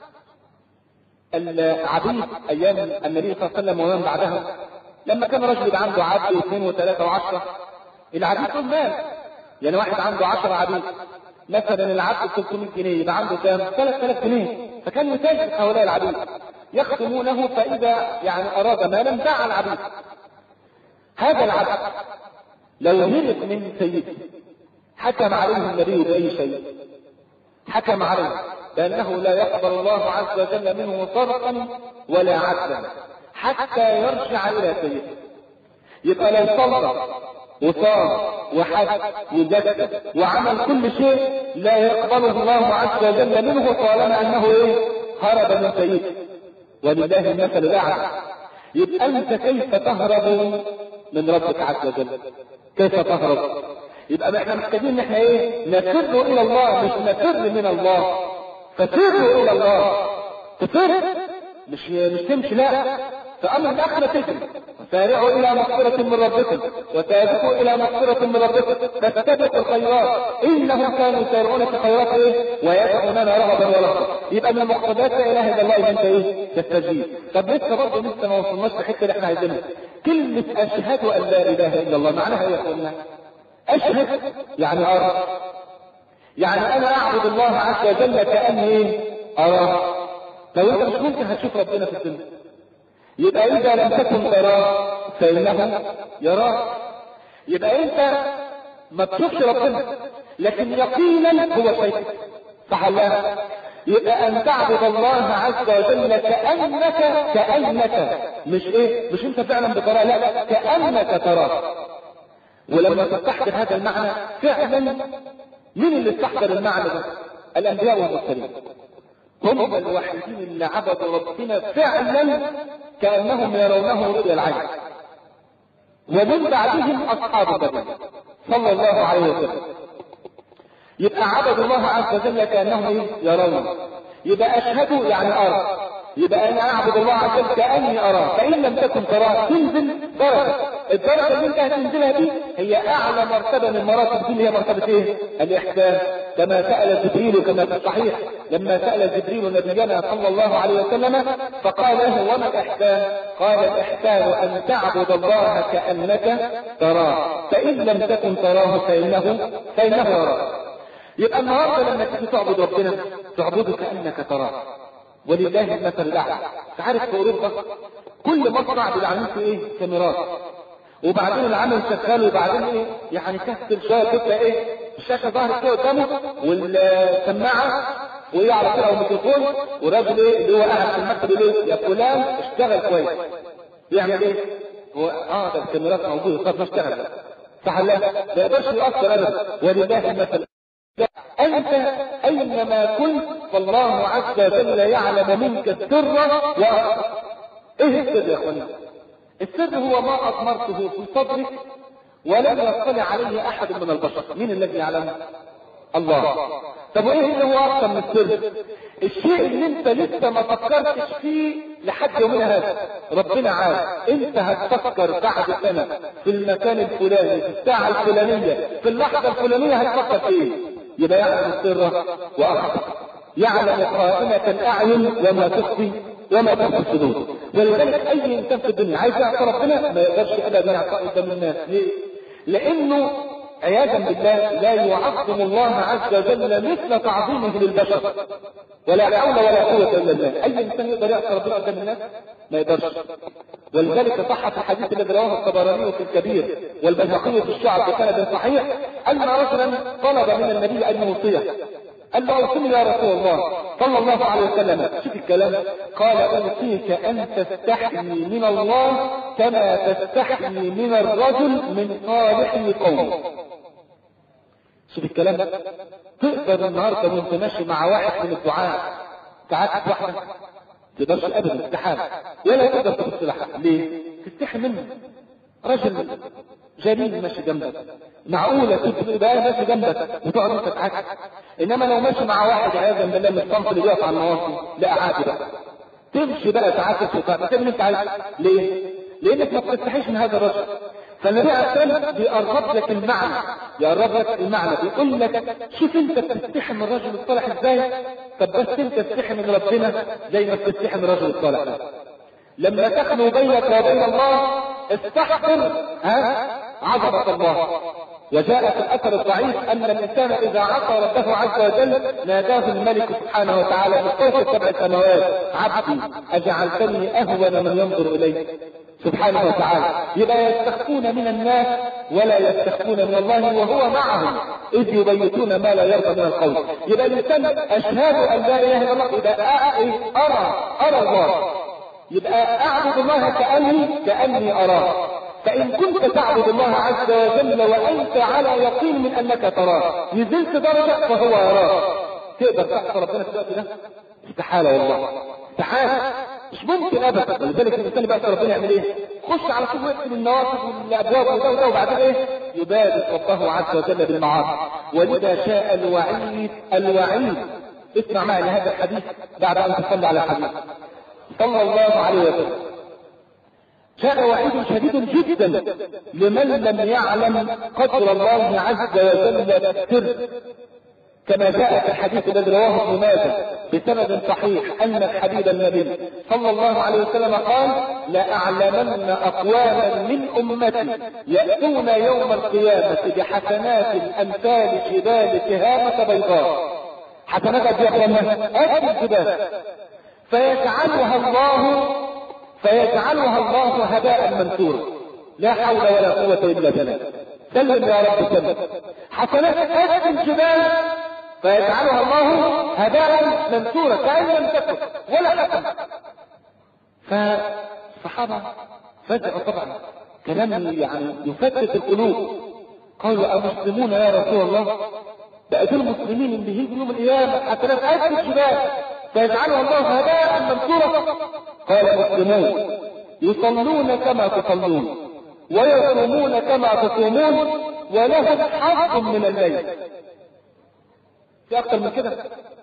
[SPEAKER 1] العبيد أيام النبي صلى الله عليه وسلم ومن بعدها لما كان رجل يبقى عنده عبد واثنين وثلاثة وعشرة، العبيد دول مال، يعني واحد عنده عشرة عبيد مثلا العبد ثلاثمائة جنيه يبقى عنده كام؟ ثلاثة آلاف جنيه. فكان يتاجر هؤلاء العبيد يخدمونه، فإذا يعني أراد مالا باع العبيد. هذا العبد لو هرب من سيده حكم عليه النبي بأي شيء؟ حكم عليه بأنه لا يقبل الله عز وجل منه صرفا ولا عدلا حتى يرجع إلى سيده. يبقى لو صلى وصام وحج وزكى وعمل كل شيء لا يقبله الله عز وجل منه طالما أنه إيه؟ هرب من سيده. ولله المثل الأعلى. يبقى أنت كيف تهرب من ربك عز وجل؟ كيف تهرب؟ يبقى احنا محتاجين ان احنا ايه؟ نفر الى الله، مش نفر من الله. ففروا الى الله. تفر مش مش تمشي، لا، فامر الاخره تجري. وسارعوا الى مغفرة من ربكم وسابقوا الى مغفرة من ربكم فاستبقوا الخيرات انهم كانوا يسارعون في الخيرات ايه؟ ويدعوننا رغبا ورهبا. يبقى من مقتضيات لا اله الا الله ان انت ايه؟ تستجيب. طب لسه برضه لسه ما وصلناش للحته اللي احنا عايزينها. كلمه اشهد ان لا اله الا الله معناها ايه يا اخوانا؟ اشهد يعني ارى، يعني انا اعبد الله عز وجل كاني ايه؟ اراه. لو انت مش ممكن هتشوف ربنا في الدنيا. يبقى اذا لم تكن تراه فانه يراه. يبقى انت ما تشوفش ربنا لكن يقينا هو شايفك، صح ولا؟ يبقى ان تعبد الله عز وجل كانك كانك مش ايه؟ مش انت فعلا بتراه، لا، كانك تراه. ولما تستحضر هذا المعنى فعلا، مين اللي استحضر المعنى ده؟ الانبياء والمرسلين. هم الوحيدين اللي عبدوا ربنا فعلا كانهم يرونه رؤيا العين. ومن بعدهم اصحاب النبي صلى الله عليه وسلم. يبقى عبدوا الله عز وجل كانهم يرونه. يبقى اشهدوا يعني ارى. يبقى انا اعبد الله عز وجل كاني اراه. فان لم تكن تراه تنزل درجه. الدرجه اللي انت هتنزلها دي هي اعلى مرتبه من مراتب دي، اللي هي مرتبه ايه؟ الاحسان. كما سال جبريل كما في الصحيح لما سال جبريل نبينا صلى الله عليه وسلم فقال له وما الاحسان؟ قال الاحسان ان تعبد الله كانك تراه فان لم تكن تراه فانه فانه يراك. يبقى النهارده لما تيجي تعبد ربنا تعبده كانك تراه. ولله المثل الاعلى. تعرف في اوروبا كل مصنع بيبقى عامل فيه ايه؟ كاميرات. وبعدين العمل شغال وبعدين ايه؟ يعني كسر شويه تبقى ايه؟ الشاشه ظهرت كده قدامه والسماعه وهي على كده الميكروفون والراجل ايه اللي هو قاعد في المكتب يقول يا فلان اشتغل كويس. يعمل ايه؟ هو اه ده الكاميرات موجوده طب ما اشتغل. صح ولا لا؟ ما يقدرش يؤثر ابدا. ولله المثل. أنت أينما كنت فالله عز وجل يعلم منك السر وأخفى. إيه السر يا أخوانا؟ السر هو ما أضمرته في صدرك ولم يطلع عليه أحد من البشر. مين الذي يعلمه؟ الله. طب وإيه اللي هو أكثر من السر؟ الشيء اللي أنت لسه ما فكرتش فيه لحد يومنا هذا ربنا عارف. أنت هتفكر بعد سنة في المكان الفلاني في الساعة الفلانية في اللحظة الفلانية هتفكر فيه. يبقى يعلم السر وأخفى. يعلم خائنة الأعين وما تخفي وما تخفي الصدور. ولذلك أي إنسان في الدنيا عايز يعصى ربنا ما يقدرش أبدا يعصى قدام الناس. ليه؟ لأنه عياذا بالله لا يعظم الله عز وجل مثل تعظيمه للبشر. ولا حول ولا قوة إلا بالله. أي إنسان يقدر يعصى ربنا قدام الناس؟ ما يقدرش. ولذلك صح في الحديث الذي رواه الطبراني في الكبير والبيهقي في الشعب بسند صحيح أن رجلا طلب من النبي أن يوصيه. قال له اوصني يا رسول الله صلى الله عليه وسلم. شوف الكلام. قال اوصيك ان تستحي من الله كما تستحي من الرجل من صالح قوم. شوف الكلام. تقدر النهارده وانت ماشي مع واحد من الدعاء تعاتب واحده تقدرش ابدا استحاله ولا تقدر تبص لها. ليه؟ تستحي منه. رجل جميل ماشي جنبك معقولة تبقى ماشي جنبك وتقعد انت تضحك. انما لو ماشي مع واحد عياذا بالله من الصنف اللي بيقف على النواصي لا عادي بقى تمشي بقى تعاكس وتعمل اللي انت عايزه. ليه؟ لانك ما بتستحيش من هذا الرجل. فالنبي عليه الصلاه بيقرب لك المعنى يقرب لك المعنى بيقول لك شوف انت بتستحي من الرجل الصالح ازاي. طب بس انت تستحي من ربنا زي ما بتستحي من الرجل الصالح. لما تخلو بينك وبين الله استحضر ها عظمة الله. وجاء في الأثر الضعيف أن الإنسان إذا عصى ربه عز وجل ناداه الملك سبحانه وتعالى من فوق سبع سماوات عبدي أجعلتني أهون من ينظر إليه سبحانه وتعالى. يبقى يستخفون من الناس ولا يستخفون من الله وهو معهم إذ يبيتون ما لا يرضى من القول. يبقى الإنسان أشهد أن لا إله إلا الله، يبقى أرى أرى الله، يبقى أعبد الله كأني كأني أراه. فإن كنت تعبد الله عز وجل وأنت على يقين من أنك تراه، نزلت درجة فهو يراك. تقدر تحصل ربنا في الوقت ده؟ استحالة والله، استحالة، مش ممكن أبدا. ولذلك الإنسان بقى ربنا يعمل إيه؟ خش على طول وقت من النوافذ والأبواب وده وده، وبعدين إيه؟ يبادر ربه عز وجل بالمعاصي. ولذا شاء الوعيد الوعيد. اسمع معي هذا الحديث بعد أن تصلي على الحديث صلى الله عليه وسلم. جاء وعيد شديد جدا لمن لم يعلم قدر الله عز وجل السر، كما جاء في الحديث الذي رواه ابن ماجه بسند صحيح أن الحبيب النبي صلى الله عليه وسلم قال: لأعلمن أقواما من أمتي يأتون يوم القيامة بحسنات أمثال جبال تهامة بيضاء. حسنات قد يقوم أجل الجبال، فيجعلها الله فيجعلها الله هباء منثورا، لا حول ولا قوة إلا بالله. سلم يا رب سلم. حسنات أجل الجبال فيجعلها الله هباء منثورا كأن لم تكن ولا تكن. فالصحابة فزعوا طبعا، كلام يعني يفتت القلوب. قالوا: أمسلمون يا رسول الله؟ بقى دول المسلمين اللي هيجوا يوم القيامة حسنات أجل الجبال فيجعلها الله هباء منثورا؟ قال: مسلمون يصلون كما تصلون ويصومون كما تصومون ولهم حظ من الليل. في أكثر من كده؟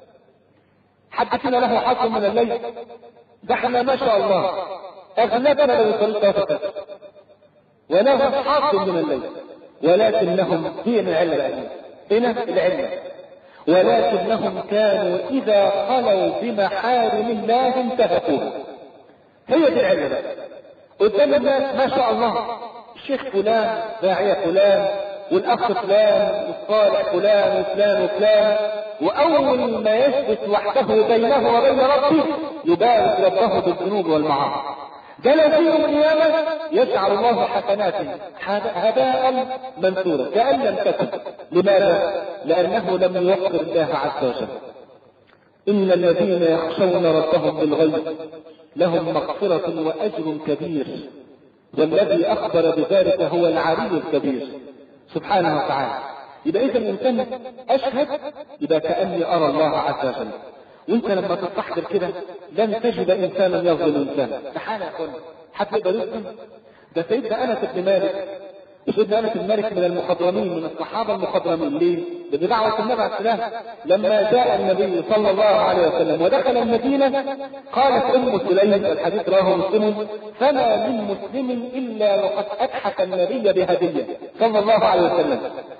[SPEAKER 1] حد فينا له حظ من الليل؟ ده احنا ما شاء الله أغلبنا لا يصلي ثلاثة ولهم حظ من الليل، ولكنهم هي العلة هنا العلة ولكنهم كانوا إذا خلوا بمحارم الله انتهكوها. هي دي العلة. قدام الناس ما شاء الله الشيخ فلان، داعية فلان، والأخ فلان، والصالح فلان وفلان وفلان، وأول ما يثبت وحده بينه وبين ربه يبارك ربه بالذنوب والمعاصي. جلس يوم القيامة يجعل الله حسناته هباء منثورا كأن لم تكن. لماذا؟ لأنه لم يوقر الله عز وجل. إن الذين يخشون ربهم بالغيب لهم مغفرة وأجر كبير، والذي أخبر بذلك هو العلي الكبير سبحانه وتعالى. يبقى إذا الإنسان أشهد يبقى كأني أرى الله عز وجل. وانت لما تستحضر كده لن تجد انسانا يظلم انسانا. تعالى يا اخوانا، حتى يقدر يظلم؟ ده سيدنا انس بن مالك، سيدنا انس بن مالك من المخضرمين، من الصحابه المخضرمين. ليه؟ بدعوه النبي عليه السلام. لما جاء النبي صلى الله عليه وسلم ودخل المدينه قالت ام سليم، الحديث رواه مسلم: فما من مسلم الا وقد اتحف النبي بهديه صلى الله عليه وسلم.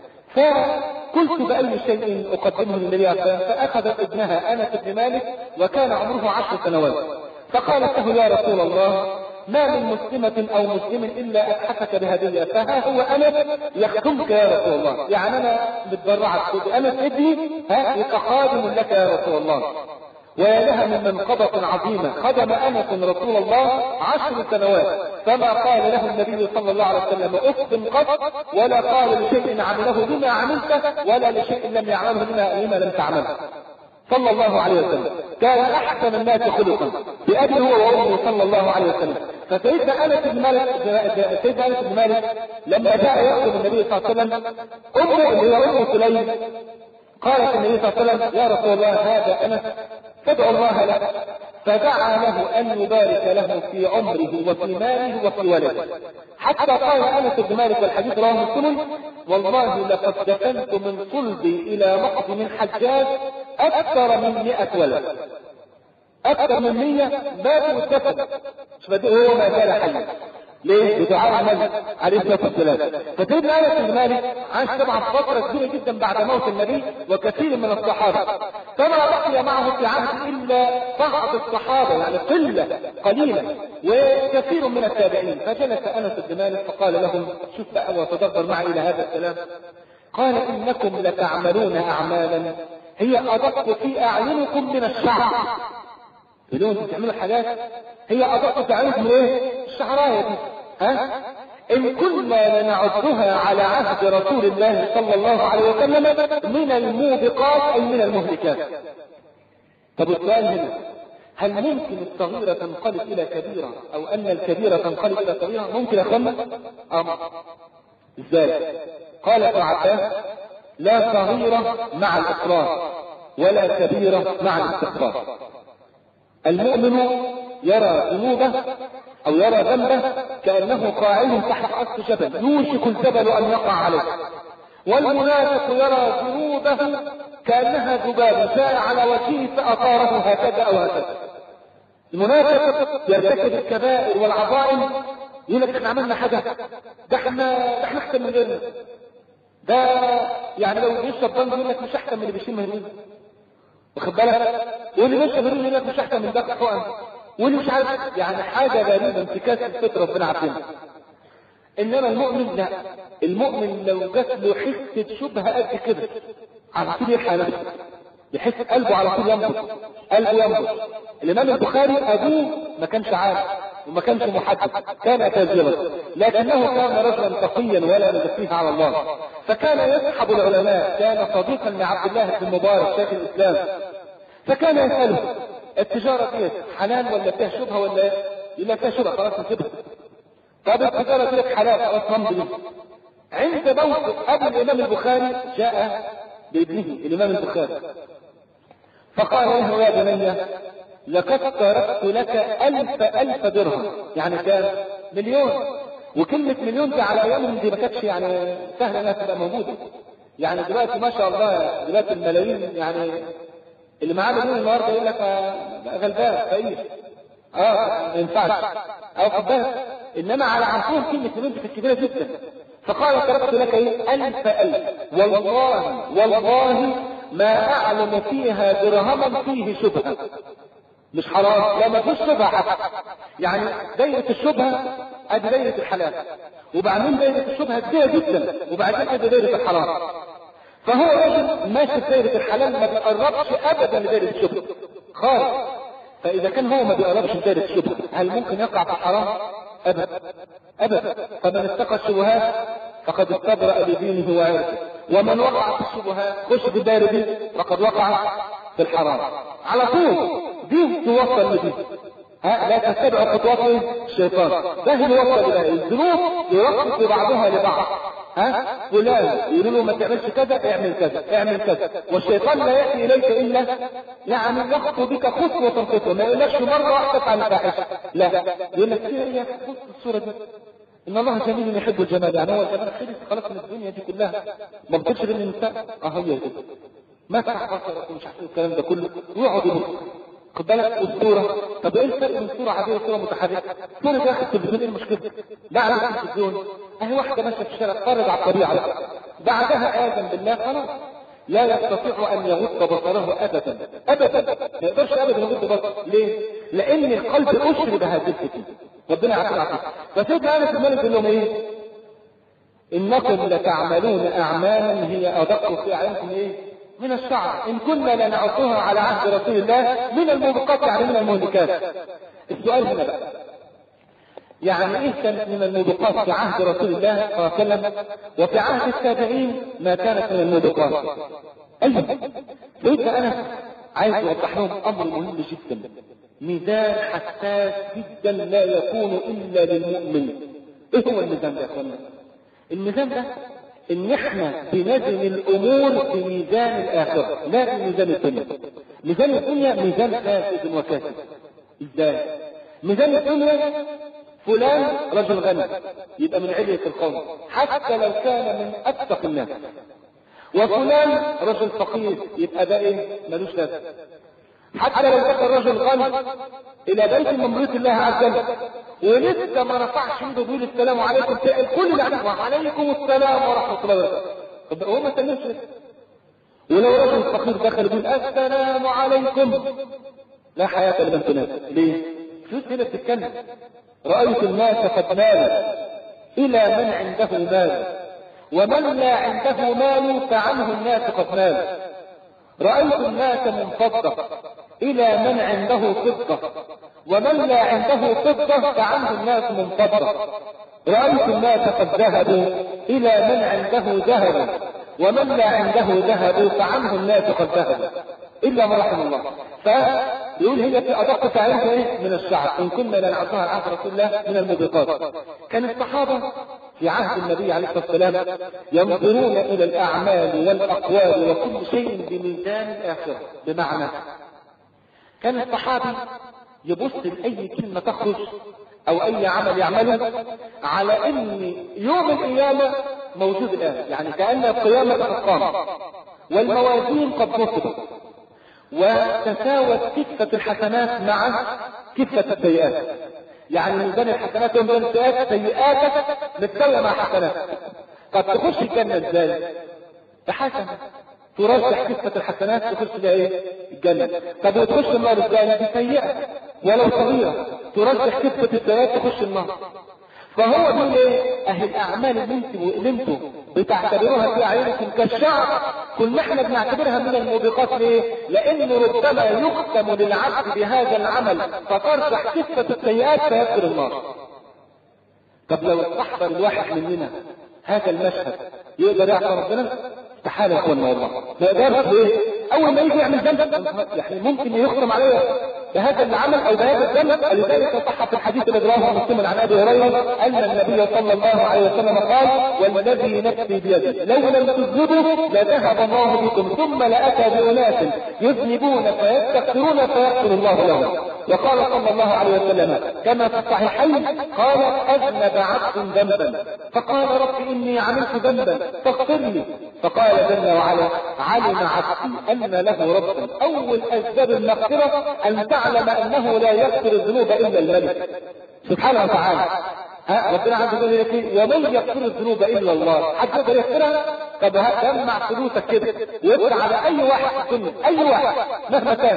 [SPEAKER 1] فقلت بأي شيء أقدمه للنبي عليه الصلاة والسلام، فأخذت ابنها أنس بن مالك وكان عمره عشر سنوات، فقالت له: يا رسول الله، ما من مسلمة أو مسلم إلا أتحفك بهدية، فها هو أنس يخدمك يا رسول الله. يعني أنا متبرعك أنس ابني، ها يبقى خادم لك يا رسول الله. ويا لها من منقبة عظيمة، خدم أنس رسول الله عشر سنوات، فما قال له النبي صلى الله عليه وسلم أف قط، ولا قال لشيء عمله لما عملته، ولا لشيء لم يعمله لما لم تعمله صلى الله عليه وسلم. كان أحسن الناس خلقا بأبي هو وأمه صلى الله عليه وسلم. فسيدنا أنس بن مالك سيدنا أنس بن مالك لما جاء يخدم النبي صلى الله عليه وسلم، أمه اللي هي أم سليم قالت النبي صلى الله عليه وسلم: يا رسول الله، هذا أنس فادعوا الله له. فدعا له أن يبارك له في عمره وفي ماله وفي ولده، حتى قال أنس بن مالك والحديث رواه مسلم: والله لقد دفنت من صلبي إلى مقض من حجاج أكثر من مئة ولد، أكثر من مية ماتوا واتدفنوا، مش بدأ هو ما زال حيا. ليه؟ بدعاء النبي عليه الصلاة والسلام. فسيدنا أنس بن مالك عاش طبعا فترة كبيرة جدا بعد موت النبي وكثير من الصحابة، فما بقي معه في عهد إلا بعض الصحابة، يعني قلة قليلة، وكثير من التابعين. فجلس أنس بن مالك فقال لهم: شوف بقى وتدبر معي إلى هذا الكلام. قال: إنكم لتعملون أعمالا هي أدق في أعينكم من الشعر. تقولون تعملوا حاجات هي أدق في أعينكم من إيه؟ الشعراية دي. ها؟ إن كنا لنعدها على عهد رسول الله صلى الله عليه وسلم من الموبقات أي من المهلكات. طب السؤال هنا، هل ممكن الصغيرة تنقلب إلى كبيرة أو أن الكبيرة تنقلب إلى صغيرة؟ ممكن يا أخوانا؟ أم إزاي؟ قال ابن عباس: لا صغيرة مع الإصرار ولا كبيرة مع الاستغفار. المؤمن يرى ذنوبه أو يرى ذنبه كأنه قاعد تحت أصل جبل يوشك الجبل أن يقع عليه، والمنافق يرى ذنوبه كأنها ذباب جاء على وجهه فأطاره هكذا أو هكذا. المنافق يرتكب الكبائر والعظائم يقول لك احنا عملنا حاجة، ده احنا ده احنا احسن من غيرنا، ده يعني لو بيشرب بنج يقول لك مش احسن من اللي بيشم هيروين، واخد بالك؟ واللي بيشرب هيروين يقول لك مش احسن من ده حقن، واللي مش عارف، يعني حاجة غريبة انتكاس الفطرة ربنا عارفينها. انما المؤمن لا، المؤمن لو جات له حسة شبهة قد كده على طول يلحق نفسه، يحس قلبه على طول ينبض، قلبه ينبض. الامام البخاري ابوه ما كانش عارف وما كانش محدث، كان تاجرا، لكنه كان رجلا تقيا ولا يزكيه على الله، فكان يسحب العلماء، كان صديقا لعبد الله بن مبارك شيخ الاسلام، فكان يساله: التجاره دي حلال ولا فيها شبهه ولا ايه؟ يقول لك فيها شبهه، خلاص نسيبها. طب التجاره دي حلال، خلاص نمضي بيها. عند موت ابو الامام البخاري جاء بابنه الامام البخاري فقال له: يا بني لقد تركت لك ألف ألف درهم، يعني كان مليون، وكلمة مليون دي على أيامهم دي ما كانتش يعني سهلة انها تبقى موجودة. يعني دلوقتي ما شاء الله دلوقتي الملايين، يعني اللي معاه مليون النهارده يقول لك غلبان فقير، اه ما ينفعش او خباز، انما على عصرهم كلمة مليون دي كانت كبيرة جدا. فقال: تركت لك ايه؟ ألف ألف، والله والله ما أعلم فيها درهما فيه شبهة، مش حرام، لا ما فيش شبهة حتى. يعني دايرة الشبهة ادي دايرة الحلال، وبعدين دايرة الشبهة كبيرة جدا، وبعدين ادي دايرة الحرام. فهو راجل ماشي في دايرة الحلال ما بيقربش ابدا لدايرة الشبهة خالص. فاذا كان هو ما بيقربش لدايرة الشبهة، هل ممكن يقع في الحرام؟ ابدا ابدا. فمن اتقى الشبهات فقد استبرأ لدينه وعرضه، ومن وقع في الشبهات خش في الدائرة دي فقد وقع في الحرام على طول. دي توصل لدي، ها لا تتبع خطوات الشيطان، ده اللي يوصل الى الذنوب، يرقص بعضها لبعض. ها فلان يقول له ما تعملش كذا، اعمل كذا اعمل كذا، والشيطان لا ياتي اليك الا يعني يخطو بك خطوه خطوه، ما يقولكش مره واحده تفعل الفاحشه، لا يقول لك هي بص الصوره دي، ان الله جميل يحب الجمال، يعني هو الجمال خلص خلاص من الدنيا دي كلها، ما بتقولش غير النساء اه هي كده، ما تعرف مش عارف الكلام ده كله، ويقعد يبص. خد بالك الصوره، طب ايه الفرق بين صوره عاديه وصوره متحركه؟ صوره داخل التلفزيون ايه المشكله؟ لا على التلفزيون اهي واحده ماشيه في الشارع تفرج على الطبيعه، بعدها اذن بالله خلاص لا يستطيع ان يغض بصره ابدا ابدا، ما يقدرش ابدا يغض بصره. ليه؟ لان القلب اشرب هذه الفتنه، ربنا يعافينا عليها. فسيدنا انس بن مالك يقول لهم ايه؟ انكم لتعملون اعمالا هي ادق في اعينكم ايه؟ من الشعر، ان كنا لنعطوها على عهد رسول الله من الموبقات، يعني من المهلكات. السؤال هنا بقى، يعني ايه كانت من الموبقات في عهد رسول الله صلى الله عليه وسلم، وفي عهد التابعين ما كانت من الموبقات؟ ايوه سيدنا انس عايز يوضح لهم امر مهم جدا، ميزان حساس جدا لا يكون الا للمؤمن. ايه هو الميزان ده يا اخوانا؟ الميزان ده ان احنا بنزن الامور في ميزان الاخره لا في ميزان الدنيا. ميزان الدنيا ميزان فاسد وكاسد. ازاي؟ ميزان الدنيا فلان رجل غني يبقى من علية القوم حتى لو كان من اتقى الناس، وفلان رجل فقير يبقى ده ايه؟ ملوش لازمه. حتى لو دخل رجل غني الى بيت من بيوت الله عز وجل ولسه ما رفعش عنده بيقول السلام عليكم، الكل اللي عليكم وعليكم السلام ورحمه الله وبركاته، هو ما سلمش. ولو رجل فقير دخل يقول السلام عليكم، لا حياه لمن تنادي. ليه؟ شوف هنا بتتكلم، رايت الناس قد مالوا الى من عنده مال، ومن لا عنده مال فعنه الناس قد مالوا. رأيت الناس من فضة إلى من عنده فضة، ومن لا عنده فضة فعنه الناس من فضة. رأيت الناس قد ذهبوا إلى من عنده ذهب ومن لا عنده ذهب فعنه الناس قد ذهبوا إلا من رحم الله. فيقول هي في أدق تعريف من الشعب إن كنا لنعطيها عهد رسول الله من الموبقات. كان الصحابة في عهد النبي عليه الصلاة والسلام ينظرون إلى الأعمال والأقوال وكل شيء بميزان الآخرة، بمعنى كان الصحابي يبص لأي كلمة تخرج أو أي عمل يعمله على أن يوم القيامة موجود الآن، يعني كأن القيامة قد قامت والموازين قد نصبت وتساوت كفة الحسنات مع كفة السيئات. يعني ميزان الحسنات وميزان السيئات، سيئاتك متساوية مع حسنات. قد تخش الجنة ازاي؟ بحسنة ترجح كفة الحسنات تخش بها ايه؟ الجنة. طب وتخش النار ازاي؟ بسيئة ولو صغيرة ترجح كفة السيئات تخش النار. فهو بيقول ايه؟ اهل الاعمال اللي انتوا اللي انتوا بتعتبروها في اعينكم كالشعب كنا احنا بنعتبرها من الموبقات. ليه؟ لان ربما يختم للعبد بهذا العمل فترجح كفة السيئات فيدخل النار. طب لو استحضر الواحد مننا هذا المشهد يقدر يعصى ربنا؟ استحاله يا اخوانا والله ما يقدرش. ليه؟ اول ما يجي يعمل ذنب يعني ممكن يختم عليه بهذا العمل او بهذا الذنب. لذلك صح في الحديث الذي رواه مسلم عن ابي هريره ان النبي صلى الله عليه وسلم قال: والذي نفسي بيده لو لم تذنبوا لذهب الله بكم ثم لاتى باناس يذنبون فيستغفرون فيغفر الله لهم. وقال صلى الله عليه وسلم كما في الصحيحين قال: اذنب عبد ذنبا فقال: رب اني عملت ذنبا فاغفر لي. فقال جل وعلا: علم عبدي ان له ربا. اول اسباب المغفره ان تعلم انه لا يغفر الذنوب الا الملك سبحانه وتعالى. ها ربنا عز وجل يقول: ومن يغفر الذنوب الا الله. حد يقدر يغفرها؟ طب جمع فلوسك كده وابدا على اي واحد في الدنيا، اي واحد مهما كان،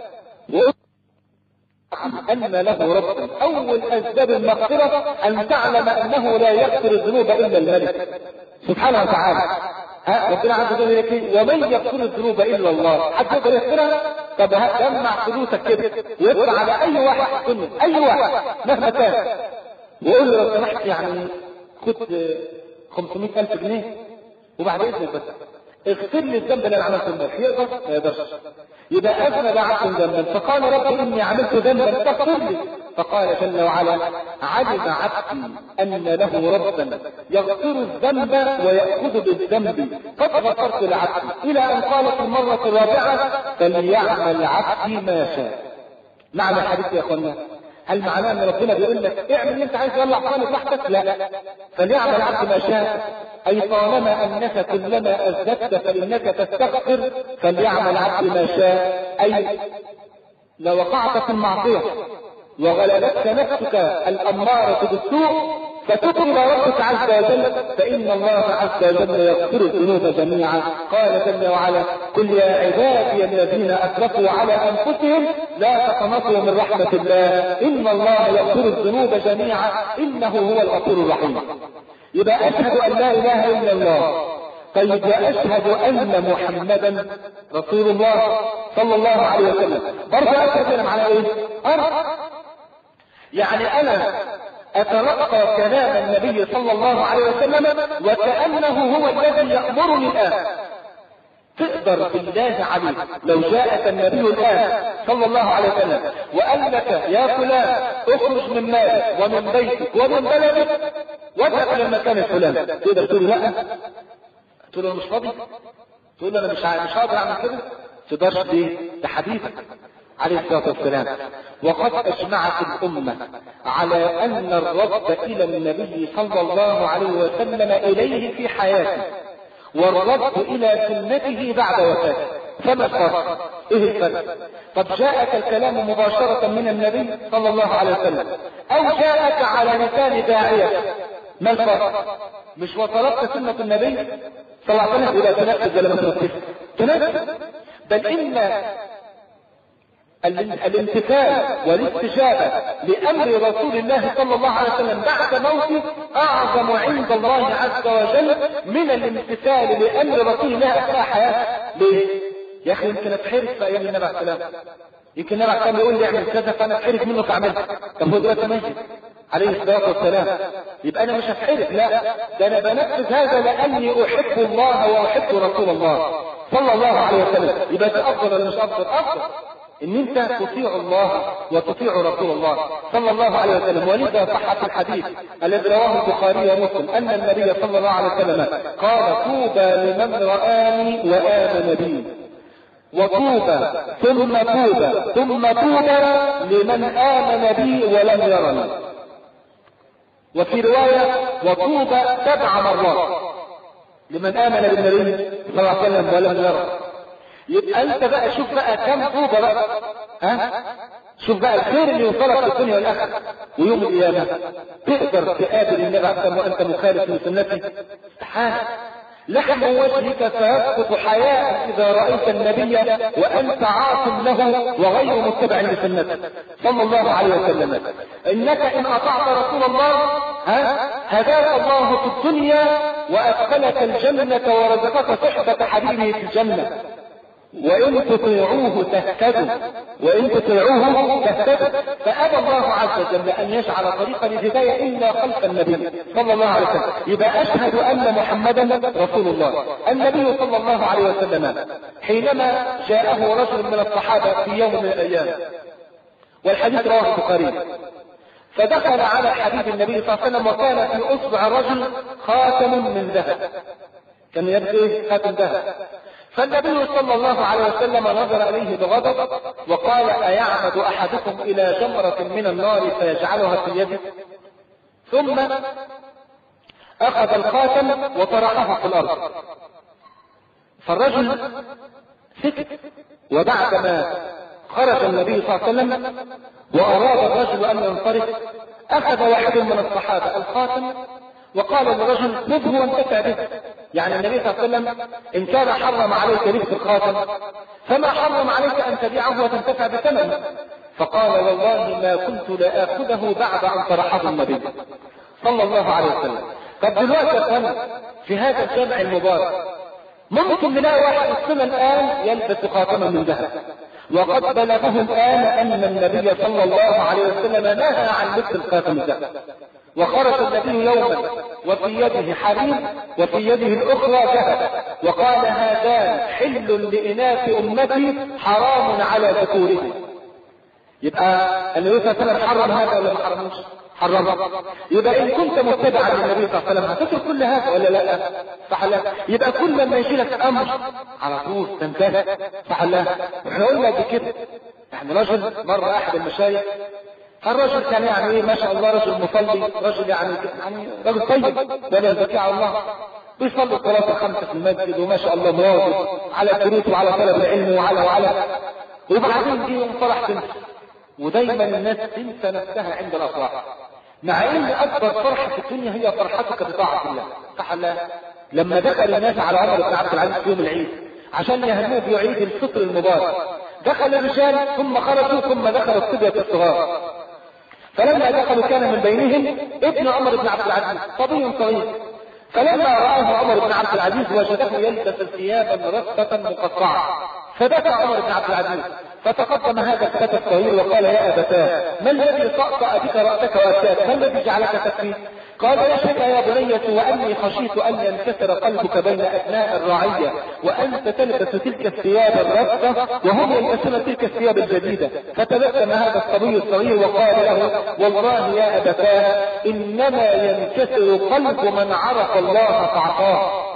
[SPEAKER 1] أن له رب. أول أسباب المغفرة أن تعلم أنه لا يغفر الذنوب إلا الملك سبحانه وتعالى. ها ربنا عز وجل يقول: ومن يغفر الذنوب إلا الله. حد يقدر يغفرها؟ طب جمع فلوسك كده وابدا على أي واحد في الدنيا، أي واحد مهما كان، وقول له لو سمحت يعني خد خمسمائة ألف جنيه وبعد إذنك بس اغفر لي الذنب اللي انا عملته امبارح. يقدر؟ ما يقدرش. يبقى اذنب عبد ذنبا فقال: رب اني عملت ذنبا فاغفر لي. فقال جل وعلا: علم عبدي ان له ربا يغفر الذنب ويأخذ بالذنب قد غفرت لعبدي. الى ان قال في المرة الرابعة: فليعمل عبدي ما شاء. معنى الحديث يا اخوانا هل معناه ان ربنا بيقول لك اعمل اللي انت عايز تطلع خالص تحتك؟ لا، فليعمل عبد ما شاء، اي طالما انك كلما اذنبت فانك تستغفر فليعمل عبد ما شاء. اي لو وقعت في المعصيه وغلبتك نفسك الاماره بالسوء فتتب الى ربك عز وجل فان الله عز وجل يغفر الذنوب جميعا. قال جل وعلا: قل يا عبادي الذين اسرفوا على انفسهم لا تقنطوا من رحمه الله ان الله يغفر الذنوب جميعا انه هو الغفور الرحيم. يبقى اشهد ان لا اله الا الله. طيب واشهد ان محمدا رسول الله صلى الله عليه وسلم. برضه اتكلم على ايه؟ أرض. يعني انا اتلقى كلام النبي صلى الله عليه وسلم وكأنه هو الذي يأمرني الآن. تقدر بالله عليك لو جاءك النبي الآن صلى الله عليه وسلم وقال لك: يا فلان اخرج من مالك ومن بيتك ومن بلدك واذهب الى المكان الفلاني، تقدر تقول لا؟ تقول له مش فاضي؟ تقول له انا مش مش هقدر اعمل كده؟ تقدرش ليه؟ ده حبيبك عليه الصلاة والسلام. وقد اجمعت الامة على ان الرد الى النبي صلى الله عليه وسلم اليه في حياته والرد الى سنته بعد وفاته. فما الفرق؟ ايه الفرق؟ طب جاءك الكلام مباشرة من النبي صلى الله عليه وسلم او جاءك على لسان داعية، ما الفرق؟ مش وطلبت سنة النبي صلى الله عليه وسلم الى تنفذ ولا ما تنفذ؟ تنفذ. بل ان الامتثال والاستجابة لأمر رسول الله صلى الله عليه وسلم بعد موته أعظم عند الله عز وجل من الامتثال لأمر رسول الله أثناء حياته. ليه؟ يا أخي يمكن أتحرك في أيام النبي عليه السلام، يمكن النبي عليه السلام يقول لي اعمل كذا فأنا أتحرك منه فأعملها. طب هو دلوقتي ميت عليه الصلاة والسلام. يبقى انا مش هتحرك، لا، ده انا بنفذ هذا لاني احب الله واحب رسول الله صلى الله عليه وسلم. يبقى ده افضل ولا مش افضل؟ افضل ان انت تطيع الله وتطيع رسول الله صلى الله عليه وسلم. ولذا صح في الحديث الذي رواه البخاري ومسلم ان النبي صلى الله عليه وسلم قال: طوبى لمن رآني وآمن بي، وطوبى ثم طوبى ثم طوبى لمن آمن بي ولم يرني. وفي رواية: وطوبى سبع مرات لمن آمن بالنبي صلى الله عليه وسلم ولم يرى. يبقى انت بقى شوف بقى كم طوبة بقى، ها؟ شوف بقى الخير اللي يوصلك في الدنيا والاخره ويوم القيامه. تقدر تقابل النبي عليه وانت مخالف من سنته؟ استحاله. لحم وجهك فيسقط حياء اذا رايت النبي وانت عاص له وغير متبع لسنته صلى الله عليه وسلم. انك ان اطعت رسول الله ها هداك الله في الدنيا وادخلك الجنه ورزقك صحبه حبيبه في الجنه. وإن تطيعوه تهتدوا، وإن تطيعوه تهتدوا. فأبى الله عز وجل أن يجعل طريقا للهداية إلا خلف النبي صلى الله عليه وسلم. يبقى أشهد أن محمدا رسول الله. النبي صلى الله عليه وسلم حينما جاءه رجل من الصحابة في يوم من الأيام، والحديث رواه البخاري، فدخل على حبيب النبي صلى الله عليه وسلم وكان في أصبع الرجل خاتم من ذهب، كان يبدو خاتم ذهب. فالنبي صلى الله عليه وسلم نظر إليه بغضب وقال: أيعمد أحدكم إلى جمرة من النار فيجعلها في يده؟ ثم أخذ الخاتم وطرحه في الأرض. فالرجل سكت. وبعدما خرج النبي صلى الله عليه وسلم وأراد الرجل أن ينصرف، أخذ واحد من الصحابة الخاتم وقال للرجل: خذه وانتفع به. يعني النبي صلى الله عليه وسلم إن كان حرم عليك لبس الخاتم فما حرم عليك أن تبيعه وتنتفع بثمنه. فقال: والله ما كنت لآخذه بعد أن طرحه النبي صلى الله عليه وسلم. طب دلوقتي يا اخوان في هذا الجمع المبارك ممكن نلاقي واحد السنة الآن يلبس خاتما من ذهب، وقد بلغه الآن أن النبي صلى الله عليه وسلم نهى عن لبس الخاتم الذهب. وخرج النبي يوما وفي يده حرير وفي يده الأخرى ذهب وقال: هذان حل لإناث أمتي حرام على ذكورهم. يبقى النبي صلى الله عليه وسلم حرم هذا ولا ما حرموش؟ حرم. يبقى إن كنت متبعا للنبي صلى الله عليه وسلم هتترك كل هذا ولا لا؟ صح لا؟ يبقى كل ما يجي لك أمر على طول تنتهي. صح لا؟ احنا قلنا بكده. احنا رجل مرة أحد المشايخ، الرجل كان يعني ايه ما شاء الله رجل مصلي، رجل يعني يعني رجل طيب ولا يزكي على الله، بيصلي الصلاة الخمسة في المسجد وما شاء الله مواظب على الدروس وعلى طلب العلم وعلى وعلى وبعدين جه يوم فرح بنت. ودايما الناس تنسى نفسها عند الافراح، مع ان اكبر فرحة في الدنيا هي فرحتك بطاعة الله. صح الله؟ لما دخل الناس على عمر بن عبد العزيز في يوم العيد عشان يهنوه في عيد الفطر المبارك، دخل الرجال ثم خرجوا ثم دخل الصبية الصغار. فلما دخلوا كان من بينهم ابن عمر بن عبد العزيز صبي صغير. فلما رآه عمر بن عبد العزيز وجده يلبس ثيابا رثة مقطعة فبكى عمر بن عبد العزيز. فتقدم هذا الفتى الصغير وقال: يا أبتاه، ما الذي طأطأ بك رأسك وأتاك؟ ما الذي جعلك تبكي؟ قال: يا شك يا بنية، وأني خشيت أن ينكسر قلبك بين أبناء الرعية وأنت تلبس تلك الثياب الرثة وهم يلبسون تلك الثياب الجديدة. فتبسم هذا الصبي الصغير وقال له: والله يا أبتاه إنما ينكسر قلب من عرف الله فعصاه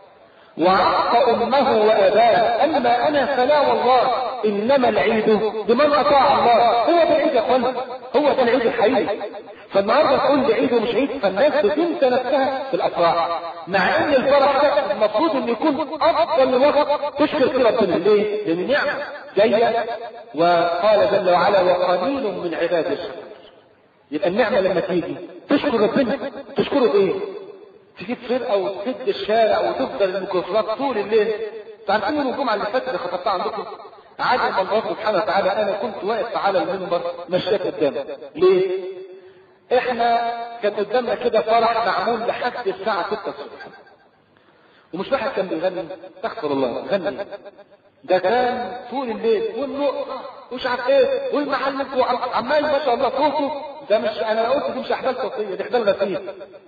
[SPEAKER 1] وعق أمه وأباه، أما أنا فلا والله إنما العيد بمن أطاع الله. هو ده العيد يا أخوان، هو ده العيد الحقيقي. فالنهارده تقول لي عيد ومش عيد، فالناس بتنسى نفسها في الأفراح، مع إن الفرح ده المفروض إن يكون أفضل وقت تشكر فيه ربنا. ليه؟ لأن النعمة جاية، وقال جل وعلا: وقليل من عبادي الشكور. يبقى النعمة لما تيجي تشكر ربنا، تشكره بإيه؟ تجيب فرقة وتسد الشارع وتفضل الميكروفونات طول الليل. تعرفين يوم الجمعة اللي فاتت اللي خطبتها عندكم عادل الله سبحانه وتعالى أنا كنت واقف على المنبر مشيت قدامه. ليه؟ احنا كان قدامنا كده فرح معمول لحد الساعة ستة الصبح، ومش واحد كان بيغني، استغفر الله، غني ده كان طول الليل والنقطة ومش عارف ايه والمعلم عمال ما شاء الله صوته ده مش انا قلت دي مش احبال صوتيه، دي احبال غسيل.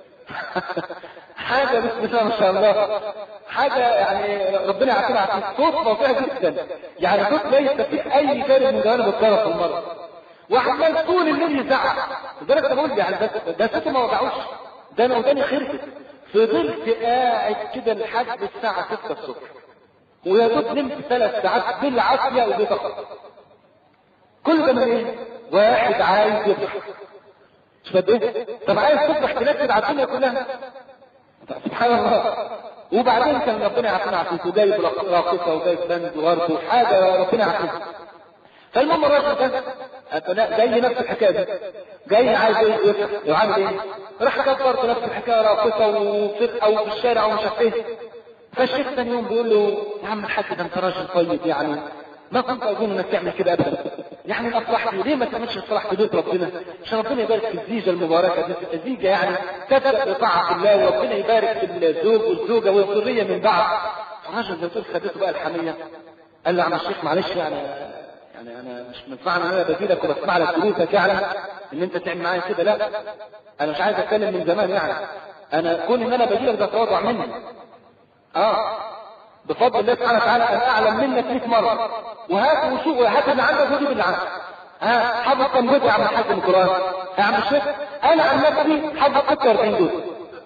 [SPEAKER 1] حاجه بسم الله ما شاء الله، حاجه يعني ربنا يعافينا على الصوت فظيع جدا، يعني صوت ليس فيه اي جانب من جوانب الطرف المره، وعمال طول الليل يزعق لدرجه بقول يعني ده ده صوته ما وجعوش، ده انا وداني خرفت. فضلت قاعد كده لحد الساعه ستة الصبح، ويا دوب نمت ثلاث ساعات بالعافيه وبيتقطع. كل ده من ايه؟ واحد عايز يفرح. مش فاهم ايه؟ طب عايز تفرح تنكد على الدنيا كلها؟ سبحان الله. وبعدين كان ربنا يعافينا عافيته، وجايب راقصه وجايب بند وغرب وحاجه ربنا يعافينا. فالمهم الراجل ده جاي نفس الحكايه دي، جاي عايز يفرح، وعامل ايه؟ راح كبر نفس الحكايه راقصه وفرقه وفي الشارع ومش عارف ايه. فالشيخ ثاني يوم بيقول له يا عم الحاج ده انت راجل طيب، يعني ما كنت اظن انك تعمل كده ابدا، يعني الافراح دي ليه ما تعملش الفرح في بيت ربنا عشان ربنا يبارك في الزيجه المباركه دي، الزيجه يعني تبدا بطاعه الله وربنا يبارك في الزوج والزوجه والذريه من بعد. الراجل زي تقول خدته بقى الحميه، قال له يا عم الشيخ معلش يعني يعني انا مش منفعنا ان انا بجيلك وبسمع لك دروسك يعني ان انت تعمل معايا كده، لا انا مش عايز اتكلم من زمان، يعني انا كون ان انا بجيلك ده تواضع مني. اه بفضل الله سبحانه وتعالى انا اعلم منك مئة مره، وهات وشوف وهات اللي عندك وجيب اللي عندك. ها حافظ كم جزء يا عم الحاج من القران؟ يا عم الشيخ انا عن نفسي حافظ ستة وأربعين جزء.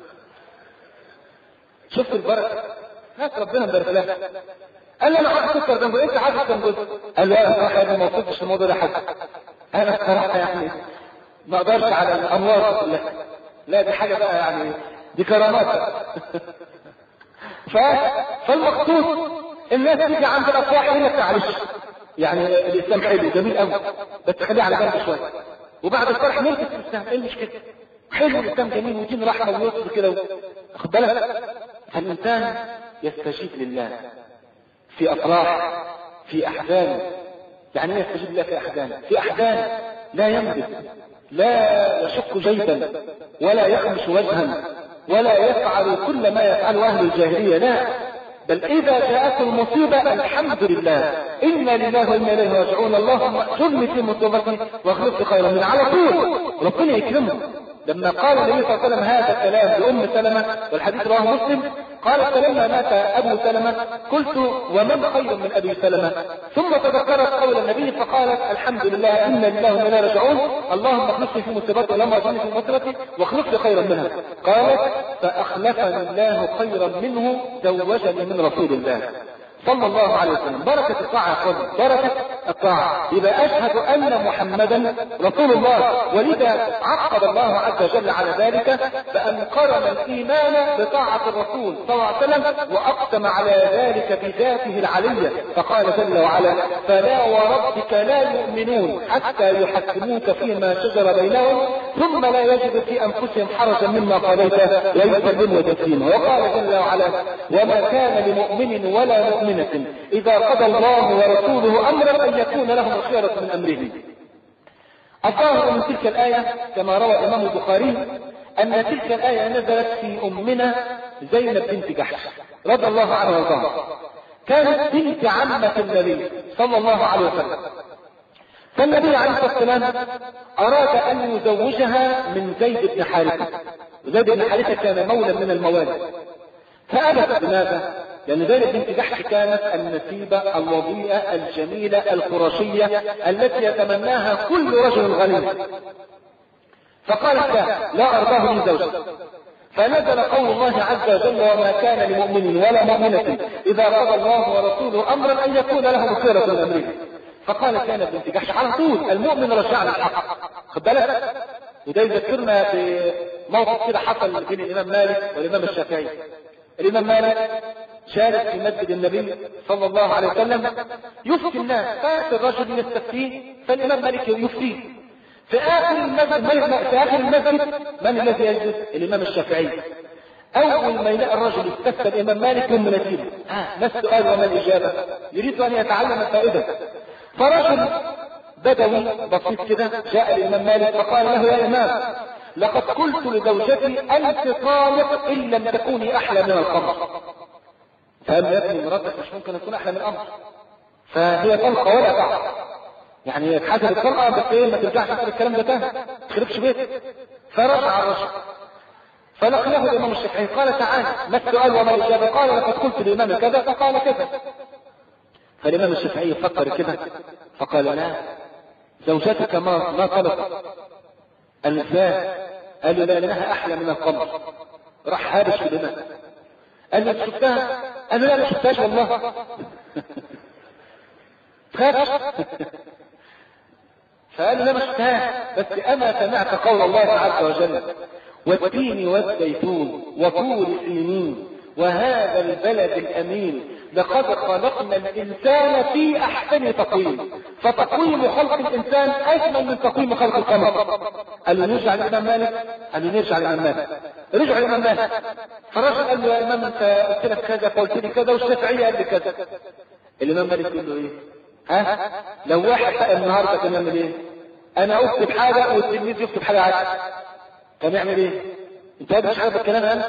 [SPEAKER 1] شفت البركه؟ ناس ربنا مبارك لها. قال لي انا حافظ ستة وأربعين جزء، انت حافظ كم جزء؟ قال له انا صراحه انا ما وصلتش الموضوع ده حاجه، انا الصراحه يعني ما اقدرش على الانوار كلها، لا دي حاجه بقى يعني دي كرامات. ف... فالمقصود الناس تيجي عند الافراح يقول لك معلش يعني الاسلام حلو جميل قوي بس خليه على جنب شويه، وبعد الفرح نركز في الاسلام. ايه المشكله؟ حلو الاسلام جميل ودين رحمه ويسر كده، واخد بالك؟ فالانسان يستجيب لله في افراح في احزان. يعني ايه يستجيب لله في احزان؟ في احزان لا ينبت، لا يشق جيبا، ولا يخمش وجها، ولا يفعل كل ما يفعله اهل الجاهليه، لا بل اذا جاءته المصيبه الحمد لله انا لله وانا اليه راجعون، اللهم اجرني في مصيبتي واخلف لي خيرا منها. على طول ربنا يكرمه. لما قال النبي صلى الله عليه وسلم هذا الكلام لام سلمه والحديث رواه مسلم، قالت فلما مات ابو سلمه قلت ومن خير من ابي سلمه؟ ثم تذكرت قول النبي فقالت الحمد لله انا لله وانا اليه راجعون، اللهم اخلفني في مصيبتي ولما اجرني في مصيبتي واخلف لي خيرا منها. قالت فاخلفني الله خيرا منه زوجني من رسول الله صلى الله عليه وسلم. بركة الطاعة يا اخواني، بركة الطاعة. يبقى اشهد ان محمدا رسول الله، ولذا عقب الله عز وجل على ذلك بان قرن الايمان بطاعة الرسول صلى الله عليه وسلم، واقسم على ذلك بذاته العلية فقال جل وعلا فلا وربك لا يؤمنون حتى يحكموك فيما شجر بينهم ثم لا يجد في انفسهم حرجا مما قضيت ويسلموا تسليما. وقال جل وعلا وما كان لمؤمن ولا مؤمن إذا قضى الله ورسوله أمرا أن يكون لهم الخيرة من أمره. الظاهر من تلك الآية كما روى الإمام البخاري أن تلك الآية نزلت في أمنا زينب بنت جحش رضي الله عنها وارضاها، كانت بنت عمة النبي صلى الله عليه وسلم. فالنبي عليه الصلاة والسلام أراد أن يزوجها من زيد بن حارثة، وزيد بن حارثة كان مولى من الموالي، فأبت. لماذا؟ لأن زينب بنت جحش كانت النسيبة الوضيئة الجميلة القرشية التي يتمناها كل رجل غني، فقالت لا أرضاه لي زوجا. فنزل قول الله عز وجل وما كان لمؤمن ولا مؤمنة إذا قضى الله ورسوله أمرا أن يكون لهم الخيرة من أمره. فقالت زينب بنت جحش على طول المؤمن رجع الحق. خد بالك؟ وده يذكرنا بموقف كده حصل بين الإمام مالك والإمام الشافعي. الإمام مالك شارك في مسجد النبي صلى الله عليه وسلم يفتي الناس، فات الرجل يستفتيه فالإمام مالك يفتيه. في آخر المسجد في آخر المسجد من الذي يجلس؟ الإمام الشافعي. أول ما يلاقي الرجل استفتى الإمام مالك يوم مناسبه ما السؤال وما الإجابة؟ يريد أن يتعلم الفائدة. فرجل بدوي بسيط كده جاء الإمام مالك فقال له يا إمام لقد قلت لزوجتي أنت طالق إن لم تكوني أحلى من الخمر. فقال يا ابني مراتك مش ممكن تكون أحلى من الأمر، فهي طلقة ولا بعض. يعني اتحسب الطلقه بس ايه ما ترجعش تقول الكلام ده تاني ما تخربش بيتك. فرجع الرجل فلقيه الامام الشافعي قال تعالى ما السؤال وما الاجابه؟ قال لقد قلت للامام كذا فقال كذا. فالامام الشافعي فكر كده فقال لا زوجتك ما ما طلبت النساء. قال له لا لانها احلى من القمر. راح هابش في الامام قال له شفتها؟ قال له لا ما شفتهاش والله. خافش فقال له لا ما شفتهاش بس اما سمعت قول الله عز وجل والتين والزيتون وطور سينين وهذا البلد الامين لقد خلقنا الانسان في احسن تقويم فتقويم خلق الانسان اجمل من تقويم خلق القمر. قال له نرجع للامام مالك. قال له نرجع للامام مالك. رجع للامام مالك فالرجل قال له يا امام انت قلت لك كذا فقلت لي كذا والشافعيه قال لي كذا. الامام مالك يقول له ايه؟ ها لو واحد بقى النهارده كان يعمل ايه؟ انا اكتب حاجه والتلميذ يكتب حاجه عادي كان يعمل ايه؟ انت مش عارف الكلام انا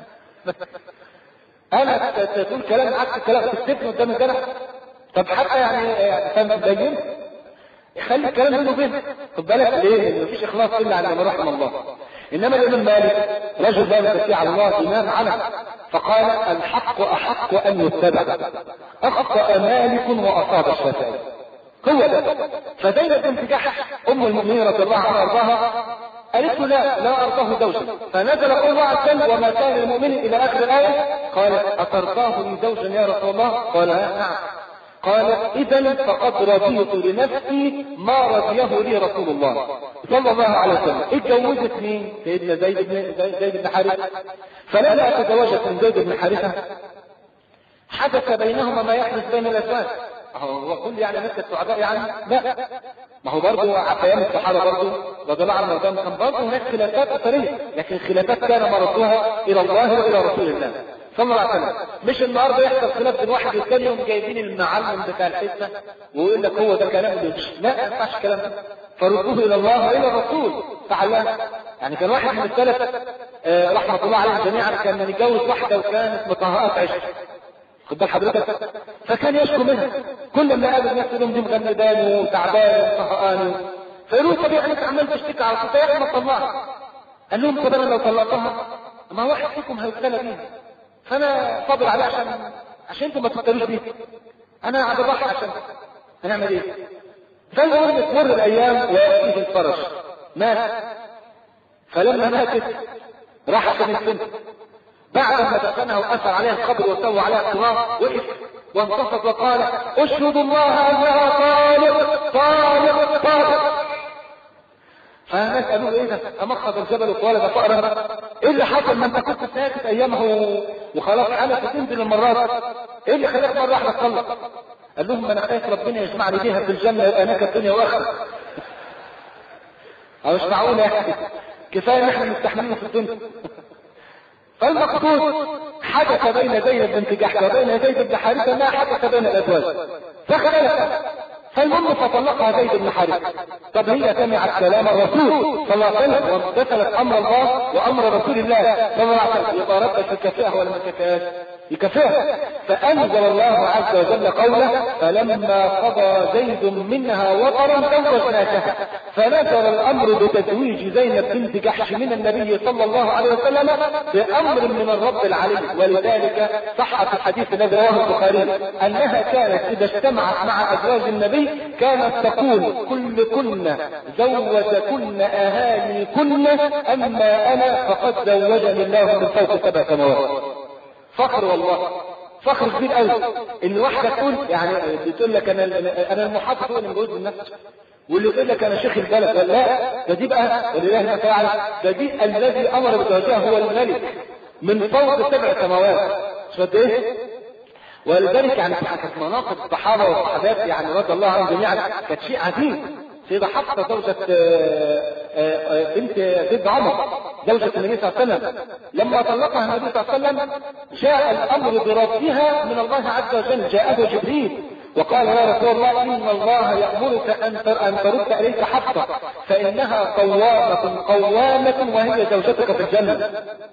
[SPEAKER 1] انا تقول كلام عكس الكلام تكتبني قدام الجنة. طب حتى يعني فاهم بين خلي الكلام منه بين خد بالك ليه؟ مفيش اخلاص الا على من رحم الله. انما الامام مالك رجل لا يزكي على الله امام علم فقال الحق احق ان يتبع. اخطا مالك واصاب الشافعي هو ده. فزينب بنت جحش ام المؤمنين رضي الله عنها وارضاها قالت له لا لا ارضاه زوجا. فنزل قول الله عز وجل وما كان للمؤمن الى اخر الايه. قالت اترضاه لي زوجا يا رسول الله؟ قال نعم. قالت اذا فقد رضيت لنفسي ما رضيه لي رسول الله صلى الله عليه وسلم. اتجوزت مين؟ سيدنا زيد بن زيد بن حارثه. فلما تزوجت من زيد بن حارثه حدث بينهما ما يحدث بين الازواج. هو كل يعني مثل السعداء يعني؟ لا ما هو برضه في ايام الصحابه برضه رضي الله عنهم كان برضه هناك خلافات اثريه لكن خلافات كان مردوها الى الله والى رسول الله صلى الله عليه وسلم. مش النهارده يحصل خلاف بين واحد والثاني يوم جايبين المعلم بتاع الحته ويقول لك هو ده كلام اللي لا ما ينفعش الكلام ده. فردوه الى الله والى الرسول تعالى. يعني كان واحد من الثلاث آه رحمه الله عليهم جميعا كان متجوز واحده وكانت مطهقات عشق خد بال حضرتك فكان يشكو منها كل ما قابل الناس يقول لهم دي مغمداني وتعباني وطهقاني فيقولوا طب يعني انت عمال تشتكي على صوتها يا اخي ما تطلقها. قال لهم طب انا لو طلقتها ما واحد فيكم هيبتلى بيها فانا صابر عليها عشان عشان انتم ما تبتلوش بيها انا على الراحه عشان هنعمل ايه؟ فالمهم تمر الايام وياتيه الفرج مات. فلما ماتت راح عشان البنت بعد ما دفنها واثر عليها القبر وسوى عليها التراب وقف وانتصت وقال اشهد الله انها طالق طالق طالق. فالناس قالوا ايه ده؟ امخض الجبل وطالب فأرا. ايه اللي حصل؟ ما انت كنت ساكت ايامه وخلاص حالك تنزل المرات. ايه اللي خلاك مره واحده تطلق؟ قال لهم انا خايف ربنا يجمعني بيها في الجنه يبقى هناك الدنيا واخره. او مش معقوله يعني كفايه ان احنا مستحملين في الدنيا. فالمقصود حدث بين زينب بنت جحش وبين زيد بن حارثه ما حدث بين الازواج فخلف. فالمهم فطلقها زيد بن حارثه. طب هي سمعت كلام الرسول صلى الله عليه وسلم وامتثلت امر الله وامر رسول الله صلى الله عليه وسلم يبقى ربك يكافئها ولا ما يكافئهاش؟ يكافئها. فانزل الله عز وجل قوله فلما قضى زيد منها وطرا زوجناكها. فنزل الامر بتزويج زينب بنت جحش من النبي صلى الله عليه وسلم بامر من الرب العلي. ولذلك صح في الحديث الذي رواه البخاري انها كانت اذا اجتمعت مع ازواج النبي كانت تقول كل كن زوجكن اهالي كن اما انا فقد زوجني الله من فوق سبع سماوات. فخر والله فخر كبير قوي ان واحده تقول يعني بتقول لك انا انا المحافظ هو اللي مجوز بالنفس واللي يقول لك انا شيخ البلد لا ده دي بقى ولله تعالى ده دي الذي امر بزوجها هو الملك من فوق سبع سماوات. شفت ايه؟ ولذلك يعني كانت مناقب الصحابه والصحابات يعني رضي الله عنهم جميعا كانت شيء عظيم. سيدة حفصة زوجة بنت بنت عمر زوجة النبي صلى الله عليه وسلم لما طلقها النبي صلى الله عليه وسلم جاء الامر برفضها من الله عز وجل. جاءه جبريل وقال يا رسول الله ان الله يأمرك ان ترد اليك حفصة فانها قوامة قوامة وهي زوجتك في الجنة.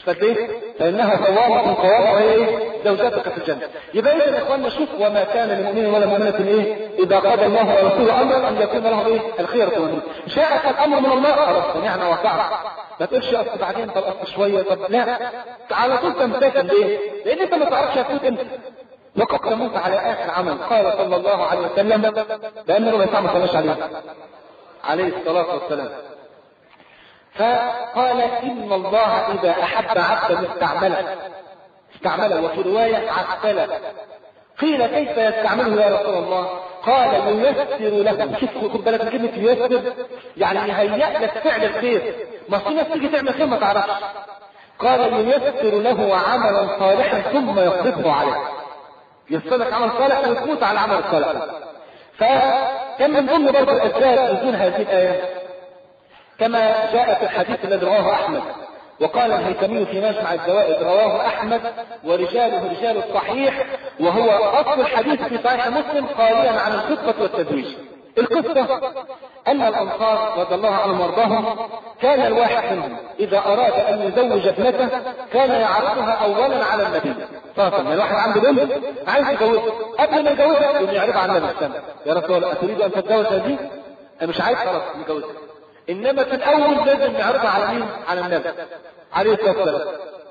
[SPEAKER 1] فليه؟ فإنها قوامة قوامة ايه؟ زوجاتك في الجنة. يبقى إذا يا إخواننا شوف، وما كان لمؤمن ولا مؤمنة ايه؟ إذا قضى الله ورسوله أمرا أن يكون لهم ايه؟ الخيرة منه. شاء الأمر من الله خلاص سمعنا وطعنا. ما تقولش أصل بعدين طب أصل شوية طب لا، على طول تمتثل. ليه؟ لأن أنت ما تعرفش هتموت أنت. وقد تموت على آخر عمل. قال صلى الله عليه وسلم بأنه ما يسمى صلاش عليه عليه الصلاة والسلام، فقال إن الله إذا أحب عبدا استعمله استعمله وفي رواية عسله. قيل كيف يستعمله يا رسول الله؟ قال ييسر له. شوف خد بالك من كلمة ييسر، يعني يهيئ لك فعل الخير. ما في ناس تيجي تعمل خير ما تعرفش. قال ييسر له عملا صالحا ثم يصرفه عليه. يصلك عمل صالح ويفوت على العمل الصالح. فكان من ضمن برضه الأسباب نزول هذه الآية كما جاء في الحديث الذي رواه أحمد، وقال الهيثمي في مجمع الزوائد رواه أحمد ورجاله رجال الصحيح، وهو أصل الحديث في صحيح مسلم خاليا عن الخطبة والتزويج. القصة أن الأنصار رضي الله عنهم وارضاهم كان الواحد منهم إذا أراد أن يزوج ابنته كان يعرضها أولا على النبي صلى الله عليه وسلم. الواحد عنده بنت عايز يجوزها، قبل ما يجوزها يقوم يعرضها على النبي صلى الله عليه وسلم. يا رسول الله أتريد أن تتجوز هذه؟ أنا مش عايز، خلاص نجوزها. إنما في الأول لازم نعرضها على مين؟ على النبي عليه الصلاة والسلام.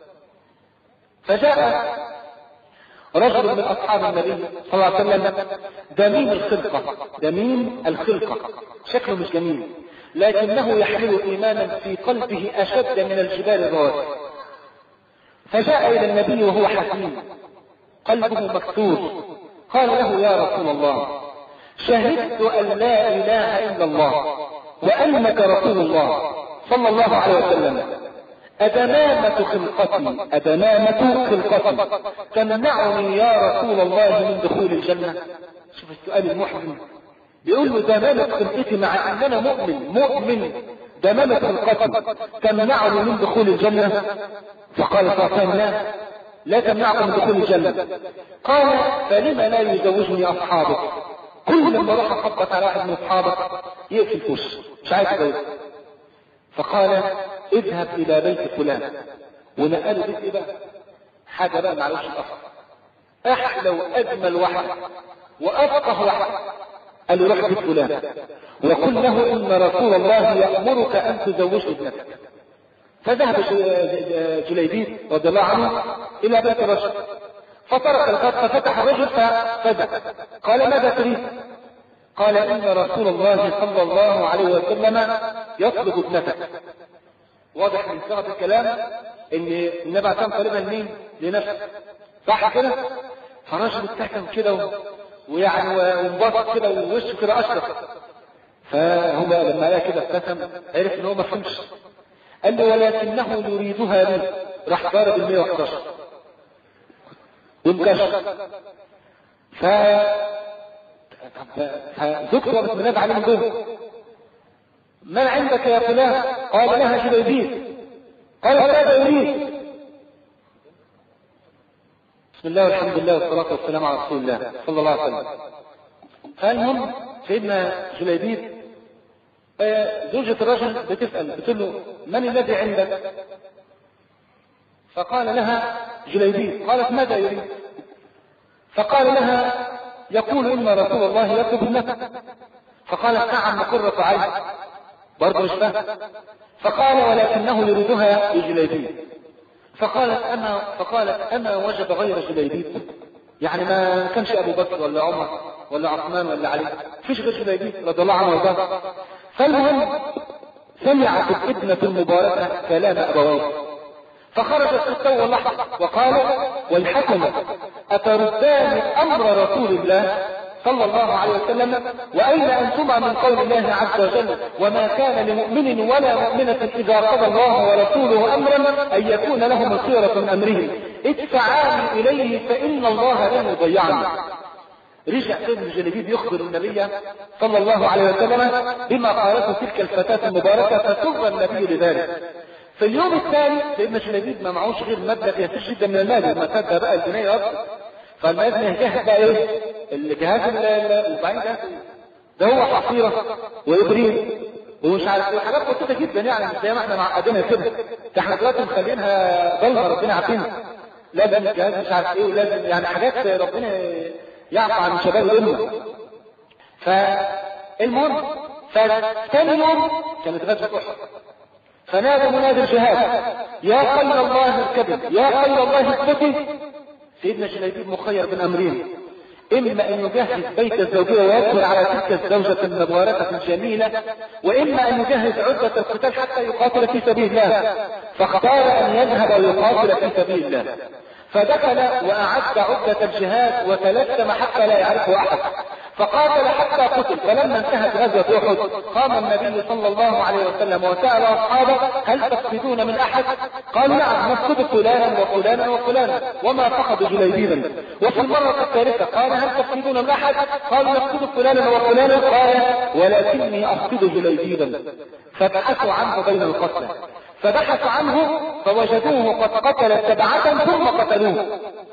[SPEAKER 1] فجاء رجل من أصحاب النبي صلى الله عليه وسلم دميم الخلقة دميم الخلقة شكله مش جميل، لكنه يحمل إيمانا في قلبه أشد من الجبال الرواسي. فجاء إلى النبي وهو حزين قلبه مكسور. قال له يا رسول الله شهدت أن لا إله إلا الله وأنك رسول الله صلى الله عليه وسلم، أدمامة خلقتي أدمامة خلقتي تمنعني يا رسول الله من دخول الجنة؟ شوف السؤال المحزن، بيقول له دمامة خلقتي مع أننا مؤمن مؤمن دمامة خلقتي تمنعني من دخول الجنة؟ فقال صلى الله عليه وسلم لا لا تمنعكم من دخول الجنة. قال فلما لا يزوجني أصحابك؟ كل لما راح أخبط على واحد من أصحابك يقفل في وشه مش عايز يتجوز. فقال اذهب إلى بيت فلان، ونقلوا بيت إيه بقى؟ حاجة بقى معلوش الأصل، أحلى وأجمل واحد وأفقه واحد. قال له روح بيت فلان وقل له إن رسول الله يأمرك أن تزوج ابنتك. فذهب جليبيب رضي الله عنه إلى بيت الرجل، فطرق الباب ففتح الرجل ففزع. قال ماذا تريد؟ قال إن رسول الله صلى الله عليه وسلم يطلب ابنتك. واضح من صيغة الكلام ان النبي عليه الصلاة والسلام مين؟ لنفسه، صح كده؟ فالرجل ابتسم كده ويعني وانبسط كده ووشه كده اشرق. فهو لما لقى كده ابتسم عرف ان هو ما فهمش. قال له ولكنه يريدها لي. راح ضارب ال مية وحداشر وانكشف. ف فذكر بسم الله عليه وسلم من عندك يا فلان؟ قال لها جليبيب. قال ماذا يريد؟ بسم الله والحمد لله والصلاة والسلام على رسول الله صلى الله عليه وسلم. فالهم سيدنا جليبيب زوجة الرجل بتسأل بتقول له من الذي عندك؟ فقال لها جليبيب. قالت ماذا يريد؟ فقال لها يقول إن رسول الله يطلب ابنتك. فقالت نعم قرة عين. برضه مش فاهم. فقال ولكنه يريدها بجليبيب. فقالت أنا فقالت أنا وجد غير جليبيب، يعني ما كانش أبو بكر ولا عمر ولا عثمان ولا علي، فيش غير جليبيب رضي الله عنه وارضاه. فالمهم سمعت الابنة المباركة كلام أبويه، فخرجت التو واللحظة وقالت ويحكم أتردان أمر رسول الله صلى الله عليه وسلم وأين أنتما من قول الله عز وجل وما كان لمؤمن ولا مؤمنة إذا قضى الله ورسوله أمرا أن يكون لهم الخيرة من أمرهم ادفعان إليه فإن الله لا يضيعني. رجع ابن جليبيب يخبر النبي صلى الله عليه وسلم بما قالته تلك الفتاة المباركة فسر النبي لذلك. في اليوم الثاني ابن جليبيب ما معوش غير مبلغ يسير جدا من المال وما تبدا بقى الجنيه اكتر. فالمال يجهز بقى ايه؟ الجهاز البعيد ده ده هو حصيره وابريق ومش عارف ايه، حاجات بسيطه جدا يعني، مش زي ما احنا معقدينها كده. ده احنا دلوقتي مخلينها ضلمه ربنا عارفينها، لازم الجهاز مش عارف ايه، ولازم يعني حاجات ربنا يعفو عن شباب الامه. فالمهم فثاني يوم كانت غزوه احد، فنادى منادي الجهاد يا خير الله اركبي، يا خير الله اثبتي. سيدنا جليبيب مخير بين امرين، اما ان يجهز بيت الزوجيه ويدخل على تلك الزوجه المباركه الجميله، واما ان يجهز عده القتال حتى يقاتل في سبيل الله، فاختار ان يذهب ويقاتل في سبيل الله. فدخل واعد عده الجهاد وتلثم حتى لا يعرفه احد، فقاتل حتى قتل. فلما انتهت غزوه احد قام النبي صلى الله عليه وسلم وسال اصحابه هل تفقدون من احد؟ قالوا نعم نفقد فلانا وفلانا وفلانا وما فقدوا جليبيبا. وفي المره الثالثه قال هل تفقدون من احد؟ قالوا نفقد فلانا وفلانا. قال ولكني افقد جليبيبا. فبحثوا عنه بين القتلى، فبحثوا عنه فوجدوه قد قتل سبعه ثم قتلوه.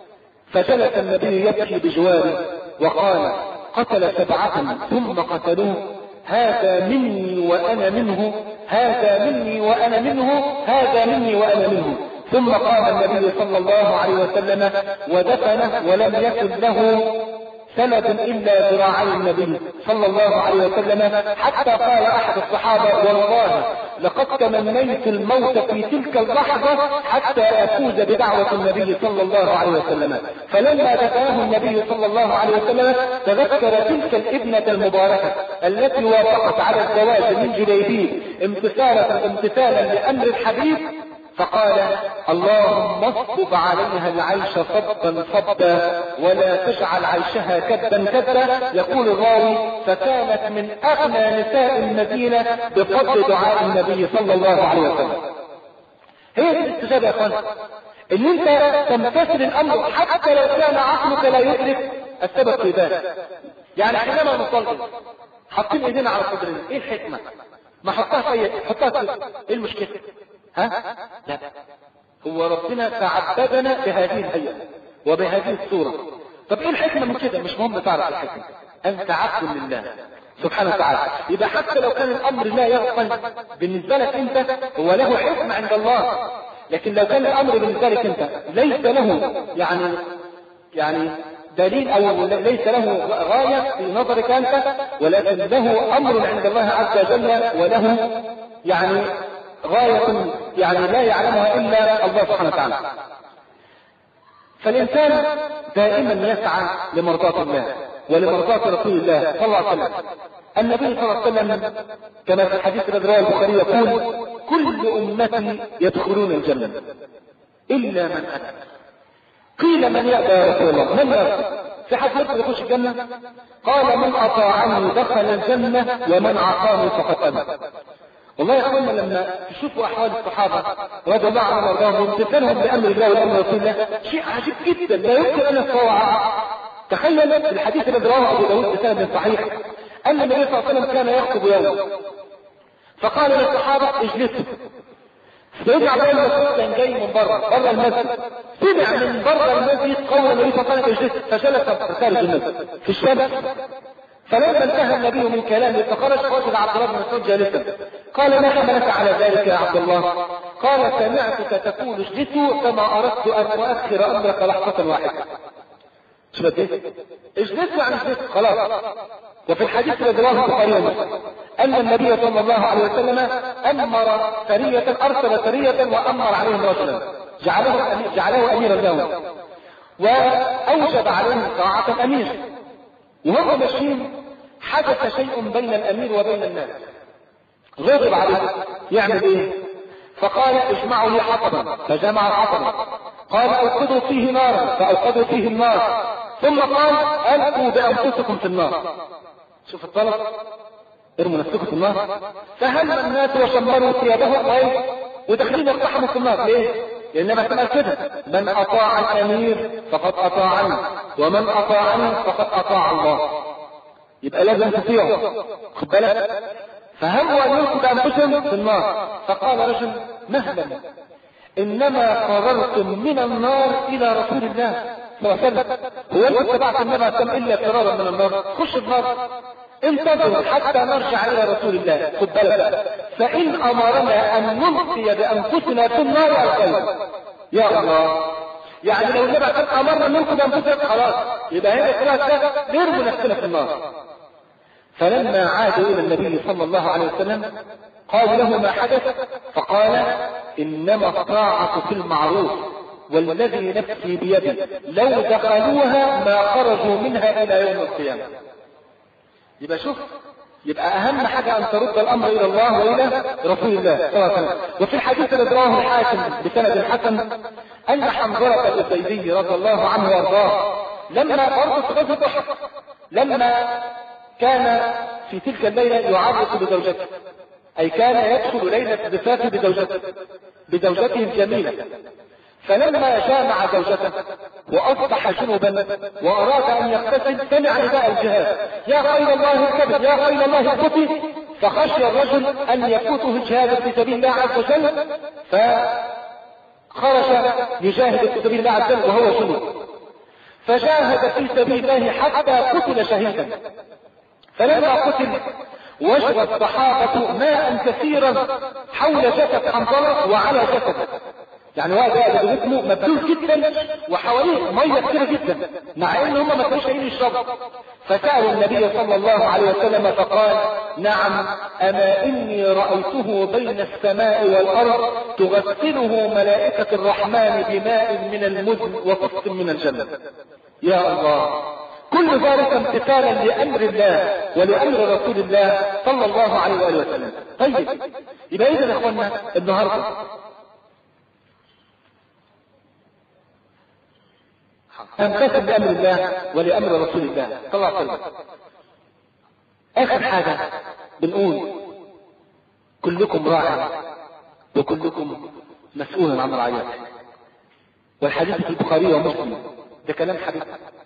[SPEAKER 1] فجلس النبي يبكي بجواره وقال قتل سبعة ثم قتلوه، هذا مني وأنا منه، هذا مني وأنا منه، هذا مني وأنا منه. ثم قام النبي صلى الله عليه وسلم ودفنه، ولم يكن له سند إلا ذراعي النبي صلى الله عليه وسلم، حتى قال أحد الصحابة والله لقد تمنيت الموت في تلك اللحظة حتى أفوز بدعوة النبي صلى الله عليه وسلم. فلما دفنه النبي صلى الله عليه وسلم تذكر تلك الابنة المباركة التي وافقت على الزواج من جليبيب امتثالا امتثالا لأمر الحبيب، فقال اللهم اصب عليها العيش صبا صبا ولا تجعل عيشها كدا كدا. يقول الراوي فكانت من اغنى نساء المدينة بفضل دعاء النبي صلى الله عليه وسلم. هي دي الاستجابة يا اخوان، ان انت تمتثل الامر حتى لو كان عقلك لا يدرك السبب في ذلك. يعني حينما نصلي حاطين ايدينا على صدرنا، ايه الحكمة؟ ما حطها في حطها في ايه المشكلة؟ ها؟ لا، هو ربنا تعبدنا بهذه الهيئة وبهذه الصورة. طب ايه الحكمة من كده؟ مش مهم تعرف الحكمة، انت عبد لله سبحانه وتعالى. يبقى حتى لو كان الامر لا يغفل بالنسبة لك انت، هو له حكمة عند الله. لكن لو كان الامر بالنسبة لك انت ليس له يعني يعني دليل او ليس له غاية في نظرك انت، ولكن له امر عند الله عز وجل وله يعني غاية يعني لا يعلمها إلا الله سبحانه وتعالى. فالإنسان دائما يسعى لمرضاة الله ولمرضاة رسول الله صلى الله عليه وسلم. النبي صلى الله عليه وسلم كما في الحديث الذي رواه البخاري يقول كل أمتي يدخلون الجنة إلا من أتى. قيل من يأتى يا رسول الله؟ من يأتى؟ في حد يقدر يخش الجنة؟ قال من أطاعني دخل الجنة ومن عصاني فقد أبى. والله يا اخوانا لما تشوفوا احوال الصحابه رضي الله عنهم وارضاهم وامتثالهم بامر الله وامر رسول الله شيء عجيب جدا لا يمكن ان يتصور. تخيل في الحديث الذي رواه ابو داود بسند صحيح ان النبي صلى الله عليه وسلم كان يخطب يوما فقال للصحابه اجلسوا. سيدنا عبد الله بن مسعود كان جاي من بره بره المسجد، سمع من بره المسجد قول النبي صلى الله عليه وسلم اجلسوا، فجلس خارج المسجد في الشمس. فلما انتهى النبي من كلامه فخرج وجد عبد الله بن مسعود جالسا. قال ما حملك على ذلك يا عبد الله؟ قال سمعتك تقول اجلسوا فما اردت ان اؤخر امرك لحظه واحده. شو بدي اجلسوا عن اجلسوا خلاص. وفي الحديث الذي رواه البخاري ان النبي صلى الله عليه وسلم امر سريه ارسل سريه وامر عليهم رجلا جعله جعله اميرا لهم واوجب عليهم طاعه الامير. وهم ماشيين حدث شيء بين الامير وبين الناس غضب عليه، يعمل ايه؟ فقال اجمعوا لي حطبا، فجمع حطبا. قال اوقدوا فيه نارا، فاوقدوا فيه النار. ثم قال القوا بانفسكم في النار. شوف الطلب، ارموا نفسكم في النار. فهم الناس وشمروا ثيابهم وداخلين يقتحموا في النار. ليه؟ لانما تبقى كده من اطاع الامير فقد اطاعني ومن اطاعني فقد اطاع الله. يبقى لازم تطيعه، خد بالك. فهموا ان يلقوا بانفسهم في النار. فقال رجل مهلا انما فررتم من النار الى رسول الله صلى الله عليه وسلم، هو انت اتبعت النبي صلى الله عليه وسلم الا فرارا من النار؟ خش النار. انتظروا حتى نرجع الى رسول الله. خد بالك، فان امرنا ان نلقي بانفسنا في النار الخير. يا الله، يعني لو النبي كان امرنا نلقي بانفسنا خلاص، يبقى هنا كده نرمي نفسنا في النار. فلما عادوا الى النبي صلى الله عليه وسلم قالوا له ما حدث، فقال انما الطاعة في المعروف والذي نفسي بيده لو دخلوها ما خرجوا منها الى يوم القيامة. يبقى شوف، يبقى اهم حاجة ان ترد الامر الى الله والى رسول الله صلى الله عليه وسلم. وفي الحديث الذي رواه الحاكم بسند حسن ان حنظلة الاسيدي رضي الله عنه وارضاه لما برضه في غزوة احد، لما كان في تلك الليلة يعرس بزوجته، اي كان يدخل ليلة زفافه بزوجته بزوجته الجميلة، فلما جامع زوجته واصبح جنبا واراد ان يغتسل سمع نداء الجهاد: يا خيل الله اركبي، يا خيل الله اركبي. فخشي الرجل ان يفوته الجهاد في سبيل الله عز وجل، فخرج يجاهد في سبيل الله عز وجل وهو جنب، فجاهد في سبيل الله حتى قتل شهيدا. فلما قتل وجد الصحابة ماء كثيرا حول جسد حنظلة وعلى جسده، يعني هو قاعد بجسمه مبلول جدا وحواليه ميه كثيره جدا، مع ان هم ما كانوش لاقيين يشربوا. فسالوا النبي صلى الله عليه وسلم فقال: نعم، اما اني رايته بين السماء والارض تغسله ملائكه الرحمن بماء من المزن وقسط من الجنه. يا الله، كل ذلك امتثالا لامر الله ولامر رسول الله صلى الله عليه واله وسلم. طيب، يبقى اذا يا اخوانا النهارده امتثل بامر الله ولامر رسول الله صلى الله عليه وسلم. اخر حاجه بنقول: كلكم راع وكلكم مسؤول عن رعيته. والحديث في البخاري ومسلم، ده كلام حبيب.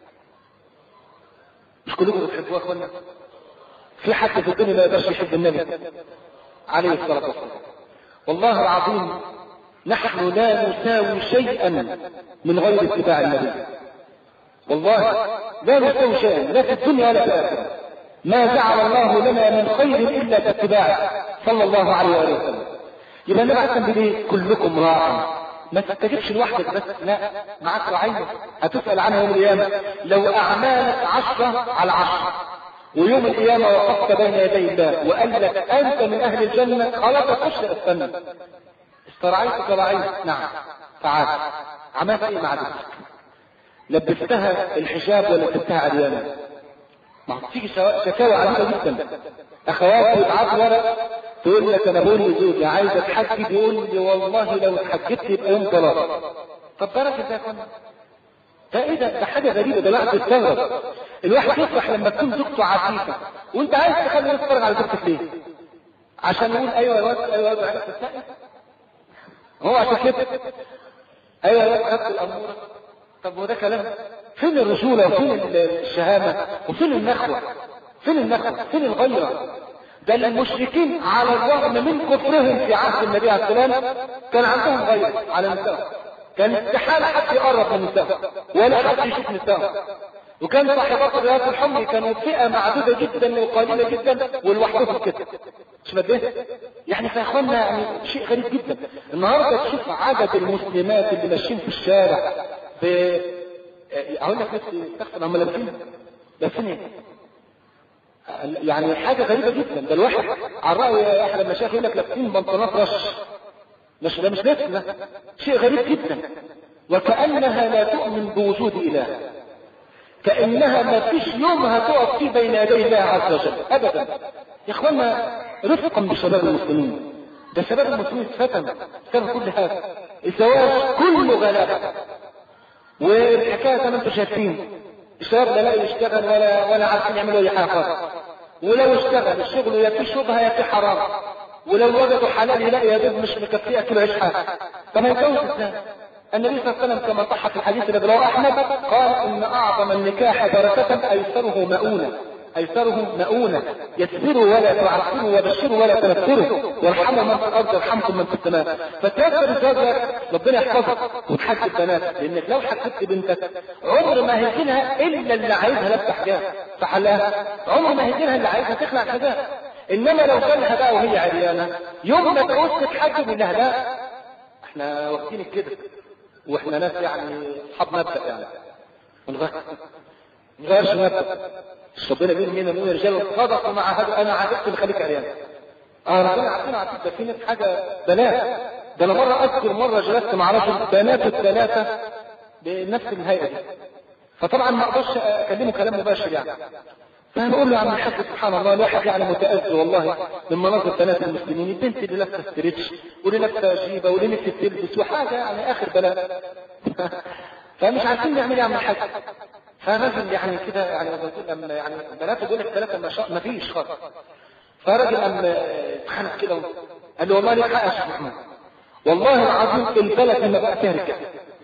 [SPEAKER 1] مش كلكم بتحبوه يا اخوانا؟ في حد في الدنيا ما يقدرش يحب النبي عليه الصلاه والسلام. والله العظيم نحن لا نساوي شيئا من غير اتباع النبي، والله لا نساوي شيئا لا في الدنيا ولا في الاخره. ما جعل الله لنا من خير الا باتباعه صلى الله عليه واله وسلم. يبقى النبي عليه الصلاه كلكم راع، ما تستجبش لوحدك بس، لا، معاك رعيه هتسال عنها يوم القيامه. لو اعمالك عشره على عشره ويوم القيامه وقفت بين يدي الله وقال لك انت من اهل الجنه، خلاص تخش الجنه. استرعيتك رعيت، نعم، تعال، عملت ايه مع بنتك؟ لبستها الحجاب ولا لبستها عريانه؟ ما تيجي شكاوى عديده جدا. اخوات يبعثوا ورق تقول لك: انا بقول لزوجي عايز اتحجب، يقول لي: والله لو اتحجبت يبقى يوم طلاق. طب بركه ده يا اخوانا، ده ايه ده؟ ده حاجه غريبه، ده الواحد يستغرب. الواحد يفرح لما تكون زوجته عفيفه، وانت عايز تخلي الناس تتفرج على زوجتك ليه؟ عشان يقول: ايوه يا واد، ايوه يا واد، عايز تستقل؟ هو عشان كده ايوه يا واد خدت الاموره. طب وده كلام؟ فين الرجوله وفين الشهامه وفين النخوه؟ فين النخوه؟ فين الغيره؟ ده المشركين على الرغم من كفرهم في عهد النبي عليه السلام كان عندهم غيره على نسائهم، كان استحاله حد يقرب من نسائهم ولا حد يشوف نسائهم. وكان صاحبات الرياض الحمر كانوا فئه معدوده جدا وقليله جدا ولوحدهم كده، مش مديه يعني. يا اخوانا يعني شيء غريب جدا. النهارده تشوف عدد المسلمات اللي ماشيين في الشارع ب اقول لك نفسي استغفر، هم لابسين لابسين ايه؟ يعني حاجه غريبه جدا. ده الواحد على راي احد المشايخ يقول لك لابسين بنطلونات رش، مش ده مش لبس، ده شيء غريب جدا. وكانها لا تؤمن بوجود اله، كانها ما فيش يوم هتقف فيه بين يدي الله عز وجل ابدا. يا اخوانا رفقا بشباب المسلمين، ده شباب المسلمين اتفتن كان كل هذا الزواج كله غلابه. والحكايه زي ما انتم شايفين، الشباب لا لا يشتغل ولا ولا عارفين يعملوا اي حاجه، ولو اشتغل الشغل يا في شبهه يا في حرام، ولو وجدوا حلال يلاقي يا دوب مش مكفيه اكل عيش حاجه. طب هيتجوز ازاي؟ النبي صلى الله عليه وسلم كما صح في الحديث الذي رواه احمد قال: ان اعظم النكاح بركه ايسره مؤونه. ايسره مؤونة، يسروا ولا تعسروا وبشروا ولا تنفروا، وارحموا من في الارض يرحمكم من في السماء. فتيسر الزوجة ربنا يحفظك وتحجب بناتك، لانك لو حجبت بنتك عمر ما هيجيلها الا اللي عايزها لابسه حجاب فحلاها، عمر ما هيجيلها اللي عايزها تخلع حجاب. انما لو جالها بقى وهي عريانه يوم ما تعوز تتحجب يقول لها لا احنا واخدينك كده، واحنا ناس يعني اصحاب مبدأ يعني ما نغيرش مبدأ. مش ربنا بيقول مين من الرجال صدقوا مع هذا انا عادتك اللي خليك عريان. اه ربنا عارفين عارفين ده في ناس حاجه بنات. ده انا مره اذكر مره جلست مع رجل بناته الثلاثه بنفس الهيئه دي، فطبعا ما اقدرش اكلمه كلام مباشر يعني. فنقول له يا عم الحاج سبحان الله الواحد يعني متأذي والله من مناظر بنات المسلمين، البنت اللي لابسه ستريتش واللي لابسه جيبه واللي نفسها تلبس وحاجه يعني اخر بلاء. فمش عارفين نعمل ايه يا عم الحاج. فالراجل يعني كده يعني لما يعني بناته بيقول لك ثلاثه ما شاء ما فيش خالص. فالراجل قام اتخانق كده قال له والله ليك حق يا شيخ محمود، والله العظيم البلد لما بقى فيها رجاله.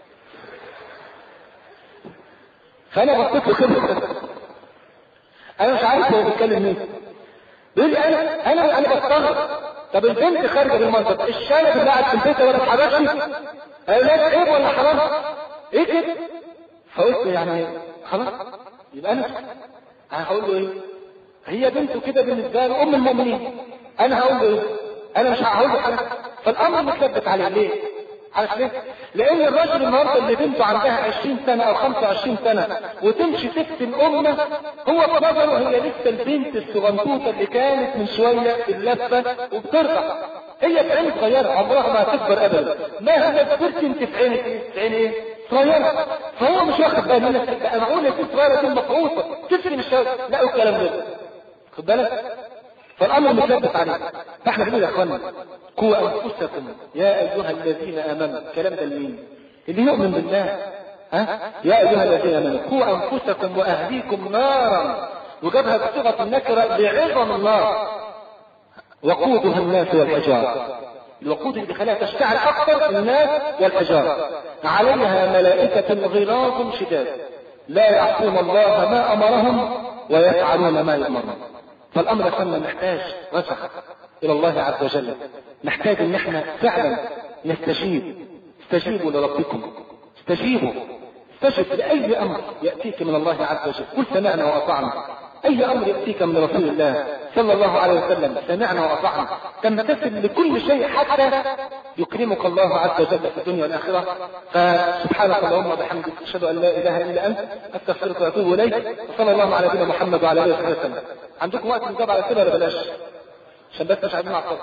[SPEAKER 1] فانا بصيت له كده انا مش عارف هو بيتكلم مين. بيقول لي انا انا انا بستغرب، طب البنت خارجه بالمنطق الشارع اللي قاعد في البيت ولا في حباشي اولاد عيب ولا حرام ايه كده؟ فقلت يعني خلاص يبقى انا هقول له ايه؟ هي بنته كده بالنسبه له ام المؤمنين، انا هقول له ايه؟ انا مش هقول له حاجه. فالامر متثبت عليه ليه؟ عارف ليه؟ لان الراجل النهارده اللي بنته عندها عشرين سنه او خمسة وعشرين سنه وتمشي تفتن امه، هو في نظره هي لسه البنت الصغنطوطه اللي كانت من شويه في اللفه وبترضع. هي في عين صغيره عمرها ما هتكبر ابدا، مهما كبرت انت في عينك ايه؟ في عين ايه؟ صغيره. فهو مش واخد باله منك بقى معقول يا ست صغيره دي مقعوصه تفتن الشارع، لا الكلام ده خد بالك. فالامر مثبت عليه. فاحنا بنقول يا اخوانا قوا انفسكم يا ايها الذين امنوا، الكلام ده لمين؟ اللي يؤمن بالله. ها يا ايها الذين امنوا قوا انفسكم واهليكم نارا، وجابها بصيغه النكره لعظم النار وقودها الناس والحجاره. الوقود اللي بيخليها تشتعل اكثر الناس والحجاره، عليها ملائكه غلاظ شداد لا يعصون الله ما امرهم ويفعلون ما يؤمرون. فالامر يا فندم محتاج رجع الى الله عز وجل، نحتاج ان احنا فعلا نستجيب. استجيبوا لربكم، استجيبوا استجب لاي امر ياتيك من الله عز وجل، قل سمعنا واطعنا. اي امر ياتيك من رسول الله صلى الله عليه وسلم سمعنا واطعنا، تمتثل لكل شيء حتى يكرمك الله عز وجل في الدنيا والاخره. فسبحانك اللهم وبحمدك اشهد ان لا اله الا انت استغفرك واتوب اليك، وصلى الله على نبينا محمد وعلى اله وصحبه وسلم. عندكم وقت نجاوب على كده ولا بلاش؟ عشان بس مش عايزين نعطل.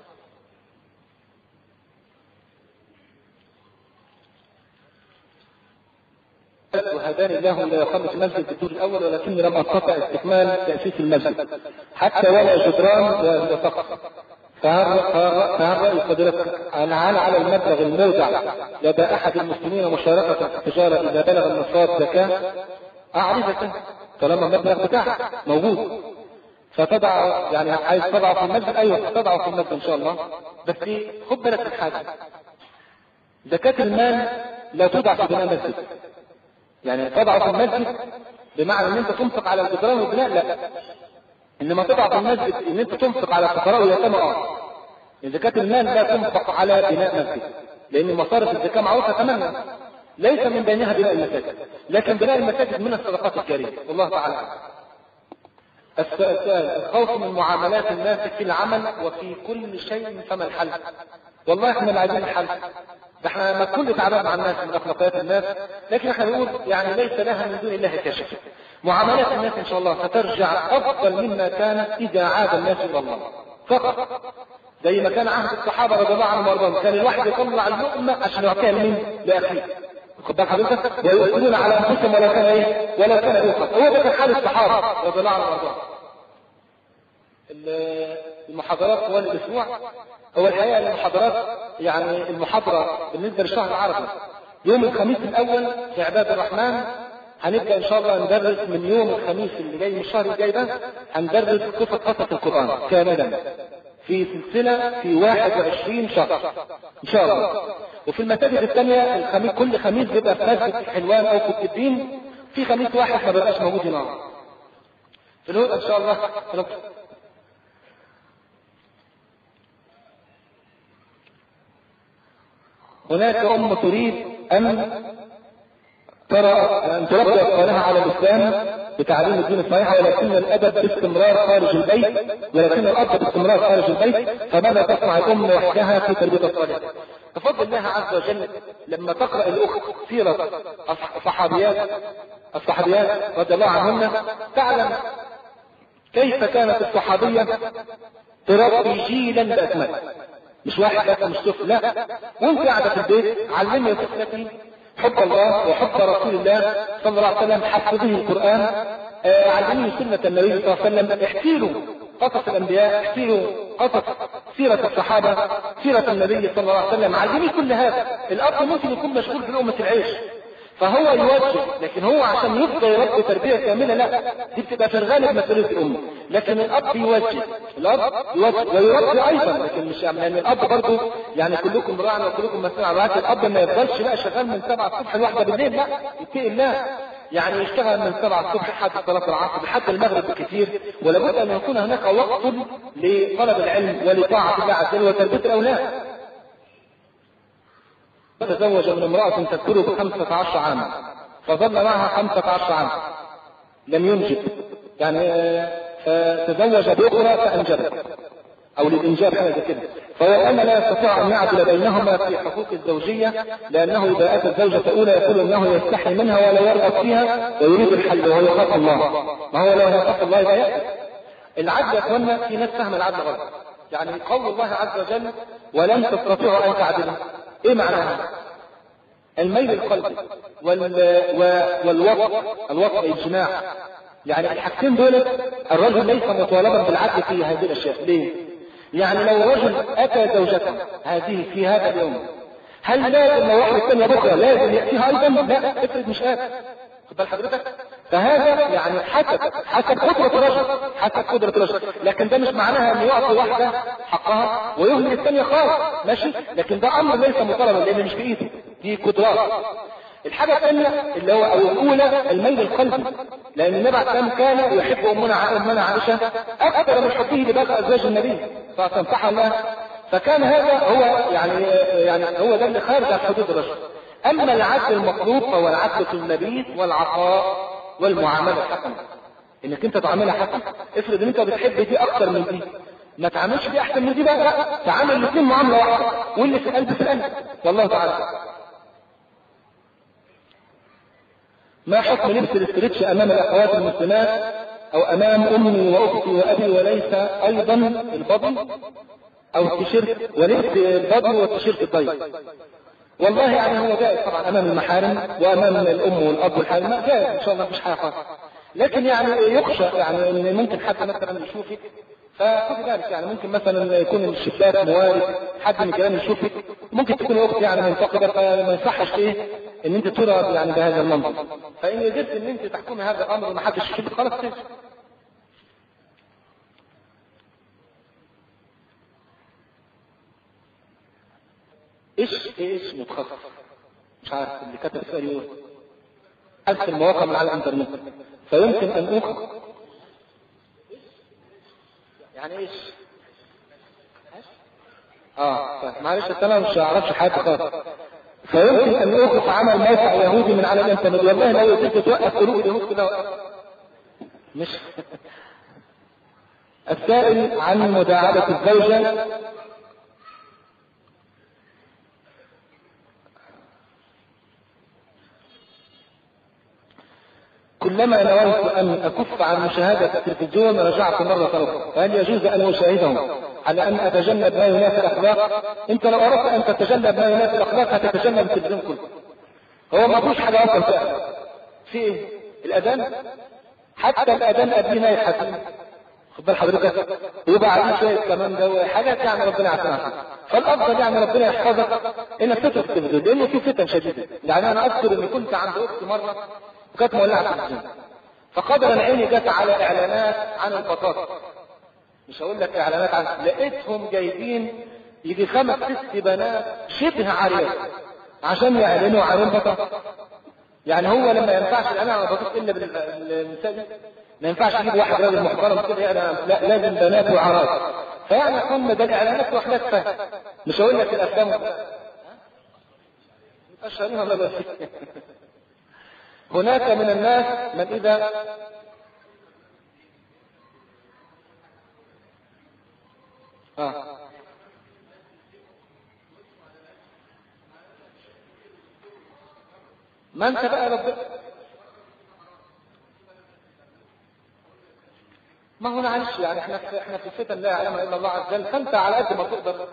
[SPEAKER 1] وهداني الله لا يخلص المسجد في الدور الاول، ولكني لم استطع استكمال تاسيس المسجد حتى ولا جدران ولا سقف. فهل رأي فضيلتك أن على المبلغ المودع لدى أحد المسلمين مشاركة في التجارة إذا بلغ النصاب زكاة؟ أعرفك طالما المبلغ بتاعك موجود فتضع، يعني عايز تضعه في المسجد، أيوة تضعه في المسجد إن شاء الله. بس خد بالك من حاجة، زكاة المال لا توضع في بناء مسجد. يعني تضعه في المسجد بمعنى ان انت تنفق على الجدران والبناء، لا، انما تضع في المسجد ان انت تنفق على الفقراء واليتامى. اه زكاة المال لا تنفق على بناء مسجد، لان مصارف الزكاة معروفة تماما، ليس من بينها بناء المساجد، لكن بناء المساجد من الصدقات الجارية. والله تعالى. السؤال: الخوف من معاملات الناس في العمل وفي كل شيء، فما الحل؟ والله احنا اللي عايزين الحل، احنا ما كل تعبان مع الناس من اخلاقيات الناس، لكن احنا نقول يعني ليس لها من دون الله كشف. معاملات الناس ان شاء الله سترجع افضل مما كانت اذا عاد الناس الى الله فقط، زي ما كان عهد الصحابه رضي الله عنهم وارضاهم، كان الواحد يطلع اللقمه عشان يعطيها لمين؟ لاخيه. خد بالك حضرتك، ويؤثرون على انفسهم ولا كان ايه؟ ولا كان يوقف. هو ده كان حال الصحابه رضي الله عنهم وارضاهم. المحاضرات طوال الاسبوع، هو الحقيقه المحاضرات يعني المحاضره بالنسبه للشهر العربي يوم الخميس الاول في عباد الرحمن، هنبدا ان شاء الله ندرس من يوم الخميس اللي جاي من الشهر الجاي ده، هندرس قصه قصه القران كاملا في سلسله في واحد وعشرين شهر ان شاء الله. وفي المساجد الثانيه الخميس، كل خميس بيبقى في مسجد حلوان او في الدين، في خميس واحد ما بيبقاش موجود هنا. في الهدى ان شاء الله. هناك ام تريد ان ترى ان تربي اطفالها على الاسلام بتعليم الدين الصحيح، ولكن الاب باستمرار خارج البيت ولكن الاب باستمرار خارج البيت، فماذا تصنع الام وحدها في تربيه اطفالها؟ بفضل الله عز وجل لما تقرا الاخت سيره الصحابيات الصحابيات رضي الله عنهن تعلم كيف كانت الصحابيه تربي جيلا باكمله، مش واحد بس مش طفل، لا، وانت قاعده في البيت علمي يا طفلتي حب الله وحب رسول الله صلى الله عليه وسلم، حفظه القرآن، آه علميه سنة النبي صلى الله عليه وسلم، احكي له قصص الأنبياء، احكي له قصص سيرة الصحابة، سيرة النبي صلى الله عليه وسلم، علميه كل هذا. الأب ممكن يكون مشغول في لقمة العيش فهو يوجه، لكن هو عشان يبقى يربي تربية كاملة لا، دي بتبقى في الغالب مسؤولية الأم، لكن الأب يوجه، الأب يوجه ويربي أيضا، لكن مش يعني لأن الأب برضه يعني كلكم راعي وكلكم مسؤول عن رعاية. الأب ما يفضلش بقى شغال من سبعة الصبح لواحدة بالليل، لا، يتقي الله، يعني يشتغل من سبعة الصبح لحد صلاة العصر لحد المغرب بكثير، ولابد أن يكون هناك وقت لطلب العلم ولطاعة الله عز وجل وتربية الأولاد. تزوج من امرأة تذكره بخمسة عشر عاما فظل معها خمسة عشر عاما لم ينجب، يعني تزوج بأخرى فأنجبت أو للإنجاب حاجة كده، فهو الآن لا يستطيع أن يعدل بينهما في حقوق الزوجية، لأنه إذا أتى الزوجة الأولى يقول أنه يستحي منها ولا يرغب فيها ويريد الحل وهو يخاف الله، ما هو لا يخاف الله إذا يأتي. العدل يا أخوانا في ناس فهم العدل غلط، يعني قول الله عز وجل ولن تستطيعوا أن تعدلوا، إيه معناها؟ الميل القلبي والوطء الوطء الجماع، يعني الحاجتين دول الرجل ليس مطالبا بالعدل في هذه الاشياء. ليه؟ يعني لو رجل اتى زوجته هذه في هذا اليوم هل لازم لو واحد الثانيه بكره لازم ياتيها ايضا؟ لا، افرض مش قادر، خد بال حضرتك، فهذا يعني حسب حسب قدره الرجل، حسب قدره الرجل، لكن ده مش معناها ان يعطي واحده حقها ويهمل الثانيه خالص، ماشي، لكن ده امر ليس مطالبا لان مش بايده، دي قدرات. الحاجة الثانية اللي هو او الاولى الميل القلبي، لان النبي عليه السلام كان يحب امنا امنا عائشة اكثر من حبه لباقي ازواج النبي فسامحها الله، فكان هذا هو يعني يعني هو ده اللي خارج عن حدود الرجل. اما العدل المطلوب فهو العدل في المبيت والعطاء والمعاملة الحسنة، انك انت تعاملها حسنة. افرض ان انت بتحب دي اكثر من دي ما تعاملش دي احسن من دي بقى، لا، تعامل الاثنين معاملة واحدة، واللي في القلب في القلب، والله تعالى. ما حكم لبس الاسترتش امام الاخوات المسلمات او امام امي واختي وابي وليس ايضا البضي او التيشيرت ولبس البضي والتيشيرت الضيق؟ والله يعني هو جائز طبعا امام المحارم وامام الام والاب والحارم، جائز ان شاء الله مفيش حاجه خالص، لكن يعني يخشى يعني ان ممكن حد مثلا يشوفك فخذي بالك، يعني ممكن مثلا يكون الشباك موارد حد من الكلام يشوفك، ممكن تكون اخت يعني منتقده، فما يصحش ايه ان انت ترى يعني بهذا المنظر، فان قدرت ان انت تحكمي هذا الامر وما حدش يشوفك خلاص كده. ايش ايش متخصص مش عارف اللي كتب السؤال يقول ألف المواقع من على الانترنت فيمكن ان اخذ يعني ايش اه طيب معلش انا مش هعرفش حاجه خالص. فيمكن ان يوقف عمل موقع يهودي من على الانترنت، والله لو قدرت توقف قلوب اليهود كلها مش السائل عن مداعبة الزوجة. كلما نويت أن أكف عن مشاهدة التلفزيون رجعت مرة أخرى، فهل يجوز أن أشاهده على أن أتجنب ما ينافي الأخلاق؟ أنت لو أردت أن تتجنب ما ينافي الأخلاق هتتجنب التلفزيون كله، هو ما فيش حاجة أصلا فعلا في إيه؟ الأذان، حتى الأذان قبلنا يحسن، خد بال حضرتك، ويبقى عليه شوية كمان ده حاجات يعني ربنا يعافينا، فالأفضل يعني ربنا يحفظك إنك تترك التلفزيون، لأنه في فتن شديدة. يعني أنا أذكر إني كنت عند أختي مرة وكانت مولعة التلفزيون، فقدرا عيني جت على إعلانات عن البطاطا، مش هقول لك إعلانات عن، لقيتهم جايبين يجي خمس ست بنات شبه عاريات عشان يعلنوا عن البطاطا. يعني هو لما ينفعش الإعلان عن البطاطا إلا بالنساء، ما ينفعش اجيب واحد راجل محترم كده يعني لا لازم بنات وعراس. فيعني قلنا ده الاعلانات واحداثها مش هقول لك الافلام اشهرها ما بس. هناك من الناس من اذا اه ما انت بقى رب... ما هو معلش يعني احنا في احنا في الفتن لا يعلمها الا الله عز وجل، فانت على قد ما تقدر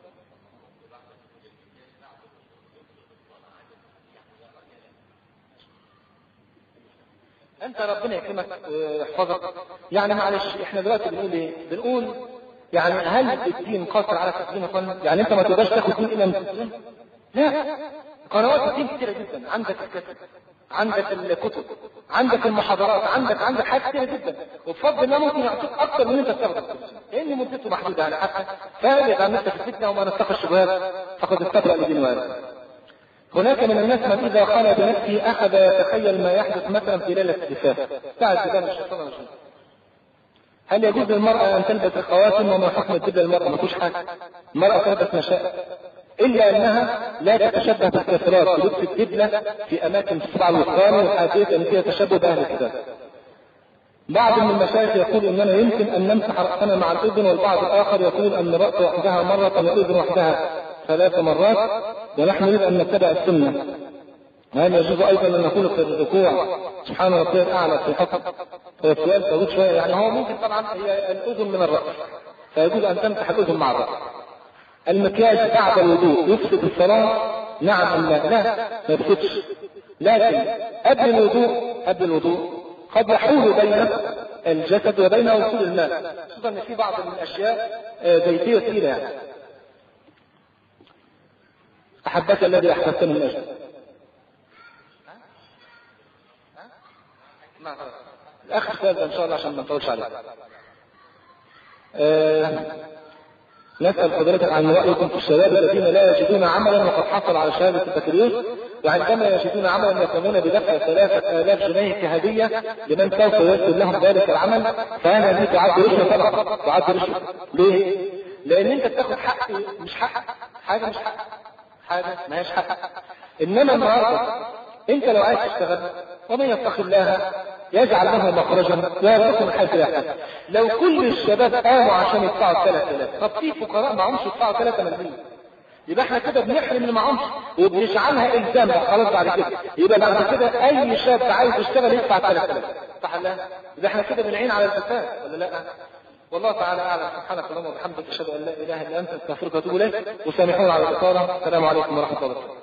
[SPEAKER 1] انت ربنا يكرمك ويحفظك. يعني معلش احنا دلوقتي بنقول ايه؟ بنقول يعني هل الدين قاصر على تقديم القانون؟ يعني انت ما تقدرش تاخد دين الا من لا، قنوات الدين كتيره جدا، عندك الكتب، عندك الكتب، عندك المحاضرات، عندك عندك حاجات كتيره جدا، وبفضل الله ممكن يعطيك اكثر من انت بتاخده، لان مدته محدوده يعني حتى فابعد عن نفسك الفتنه وما نتقي الشبهات فقد استبرأ لدين وارد. هناك من الناس من اذا قال بنفسه اخذ يتخيل ما يحدث مثلا في ليله الزفاف بتاع زمان الشيطان الرجيم. هل يجوز للمرأة أن تلبس الخواتم وما حكم الدبلة للمرأة؟ ما فيش حاجة، المرأة تلبس ما شاء إلا أنها لا تتشبه بالكافرات بلبس الدبلة في أماكن السبع الوسطاني وحاجية أن فيها تشبه بأهل الكتاب. بعض من المشايخ يقول إننا يمكن أن نمسح رأسنا مع الأذن، والبعض الآخر يقول أن الرأس وحدها مرة والأذن وحدها ثلاث مرات، ونحن نريد أن نتبع السنة. وهل يجوز أيضا أن نقول في الركوع سبحان ربي الأعلى في حكم؟ هو السؤال طويل شوية، يعني هو ممكن طبعا هي الأذن من الرأس فيجوز أن تمسح الأذن مع الرأس. المكياج بعد الوضوء يفسد الصلاة؟ نعم أم لا؟ لا ما يفسدش، لكن قبل الوضوء قبل الوضوء قد يحول بين الجسد وبين وصول الماء، خصوصا ان في بعض من الاشياء زيتيه ثقيله يعني. احبك الذي احببتني من اجله. الاخ سؤال ان شاء الله عشان ما نطولش عليه. أه نسأل حضرتك عن رأيكم في الشباب الذين لا يجدون عملا وقد حصل على شهادة البكالوريوس، وعندما يجدون عملا يقومون بدفع ثلاثة آلاف جنيه كهدية لمن سوف ييسر لهم ذلك العمل، فأنا دي تعد رشوة طبعا، تعد رشوة. ليه؟ لأن أنت بتاخد حق مش حق، حاجة مش حق، حاجة ما هيش حق. إنما النهارده أنت لو عايز تشتغل ومن يتق الله يجعل له مخرجا ويرزقه من حيث لا يحتسب. لو كل الشباب قاموا عشان يدفعوا ثلاثة آلاف، طب في فقراء معهمش يدفعوا ثلاثة ملايين، يبقى احنا كده بنحرم اللي معهمش وبنجعلها الزام خلاص بعد كده، يبقى بعد كده اي شاب عايز يشتغل يدفع ثلاثة آلاف، صح ولا لا؟ يبقى احنا كده بنعين على الفساد ولا لا؟ والله تعالى اعلم. سبحانك اللهم وبحمدك اشهد ان لا اله الا انت استغفرك واتوب اليك، وسامحونا على الاطاله. السلام عليكم ورحمه الله وبركاته.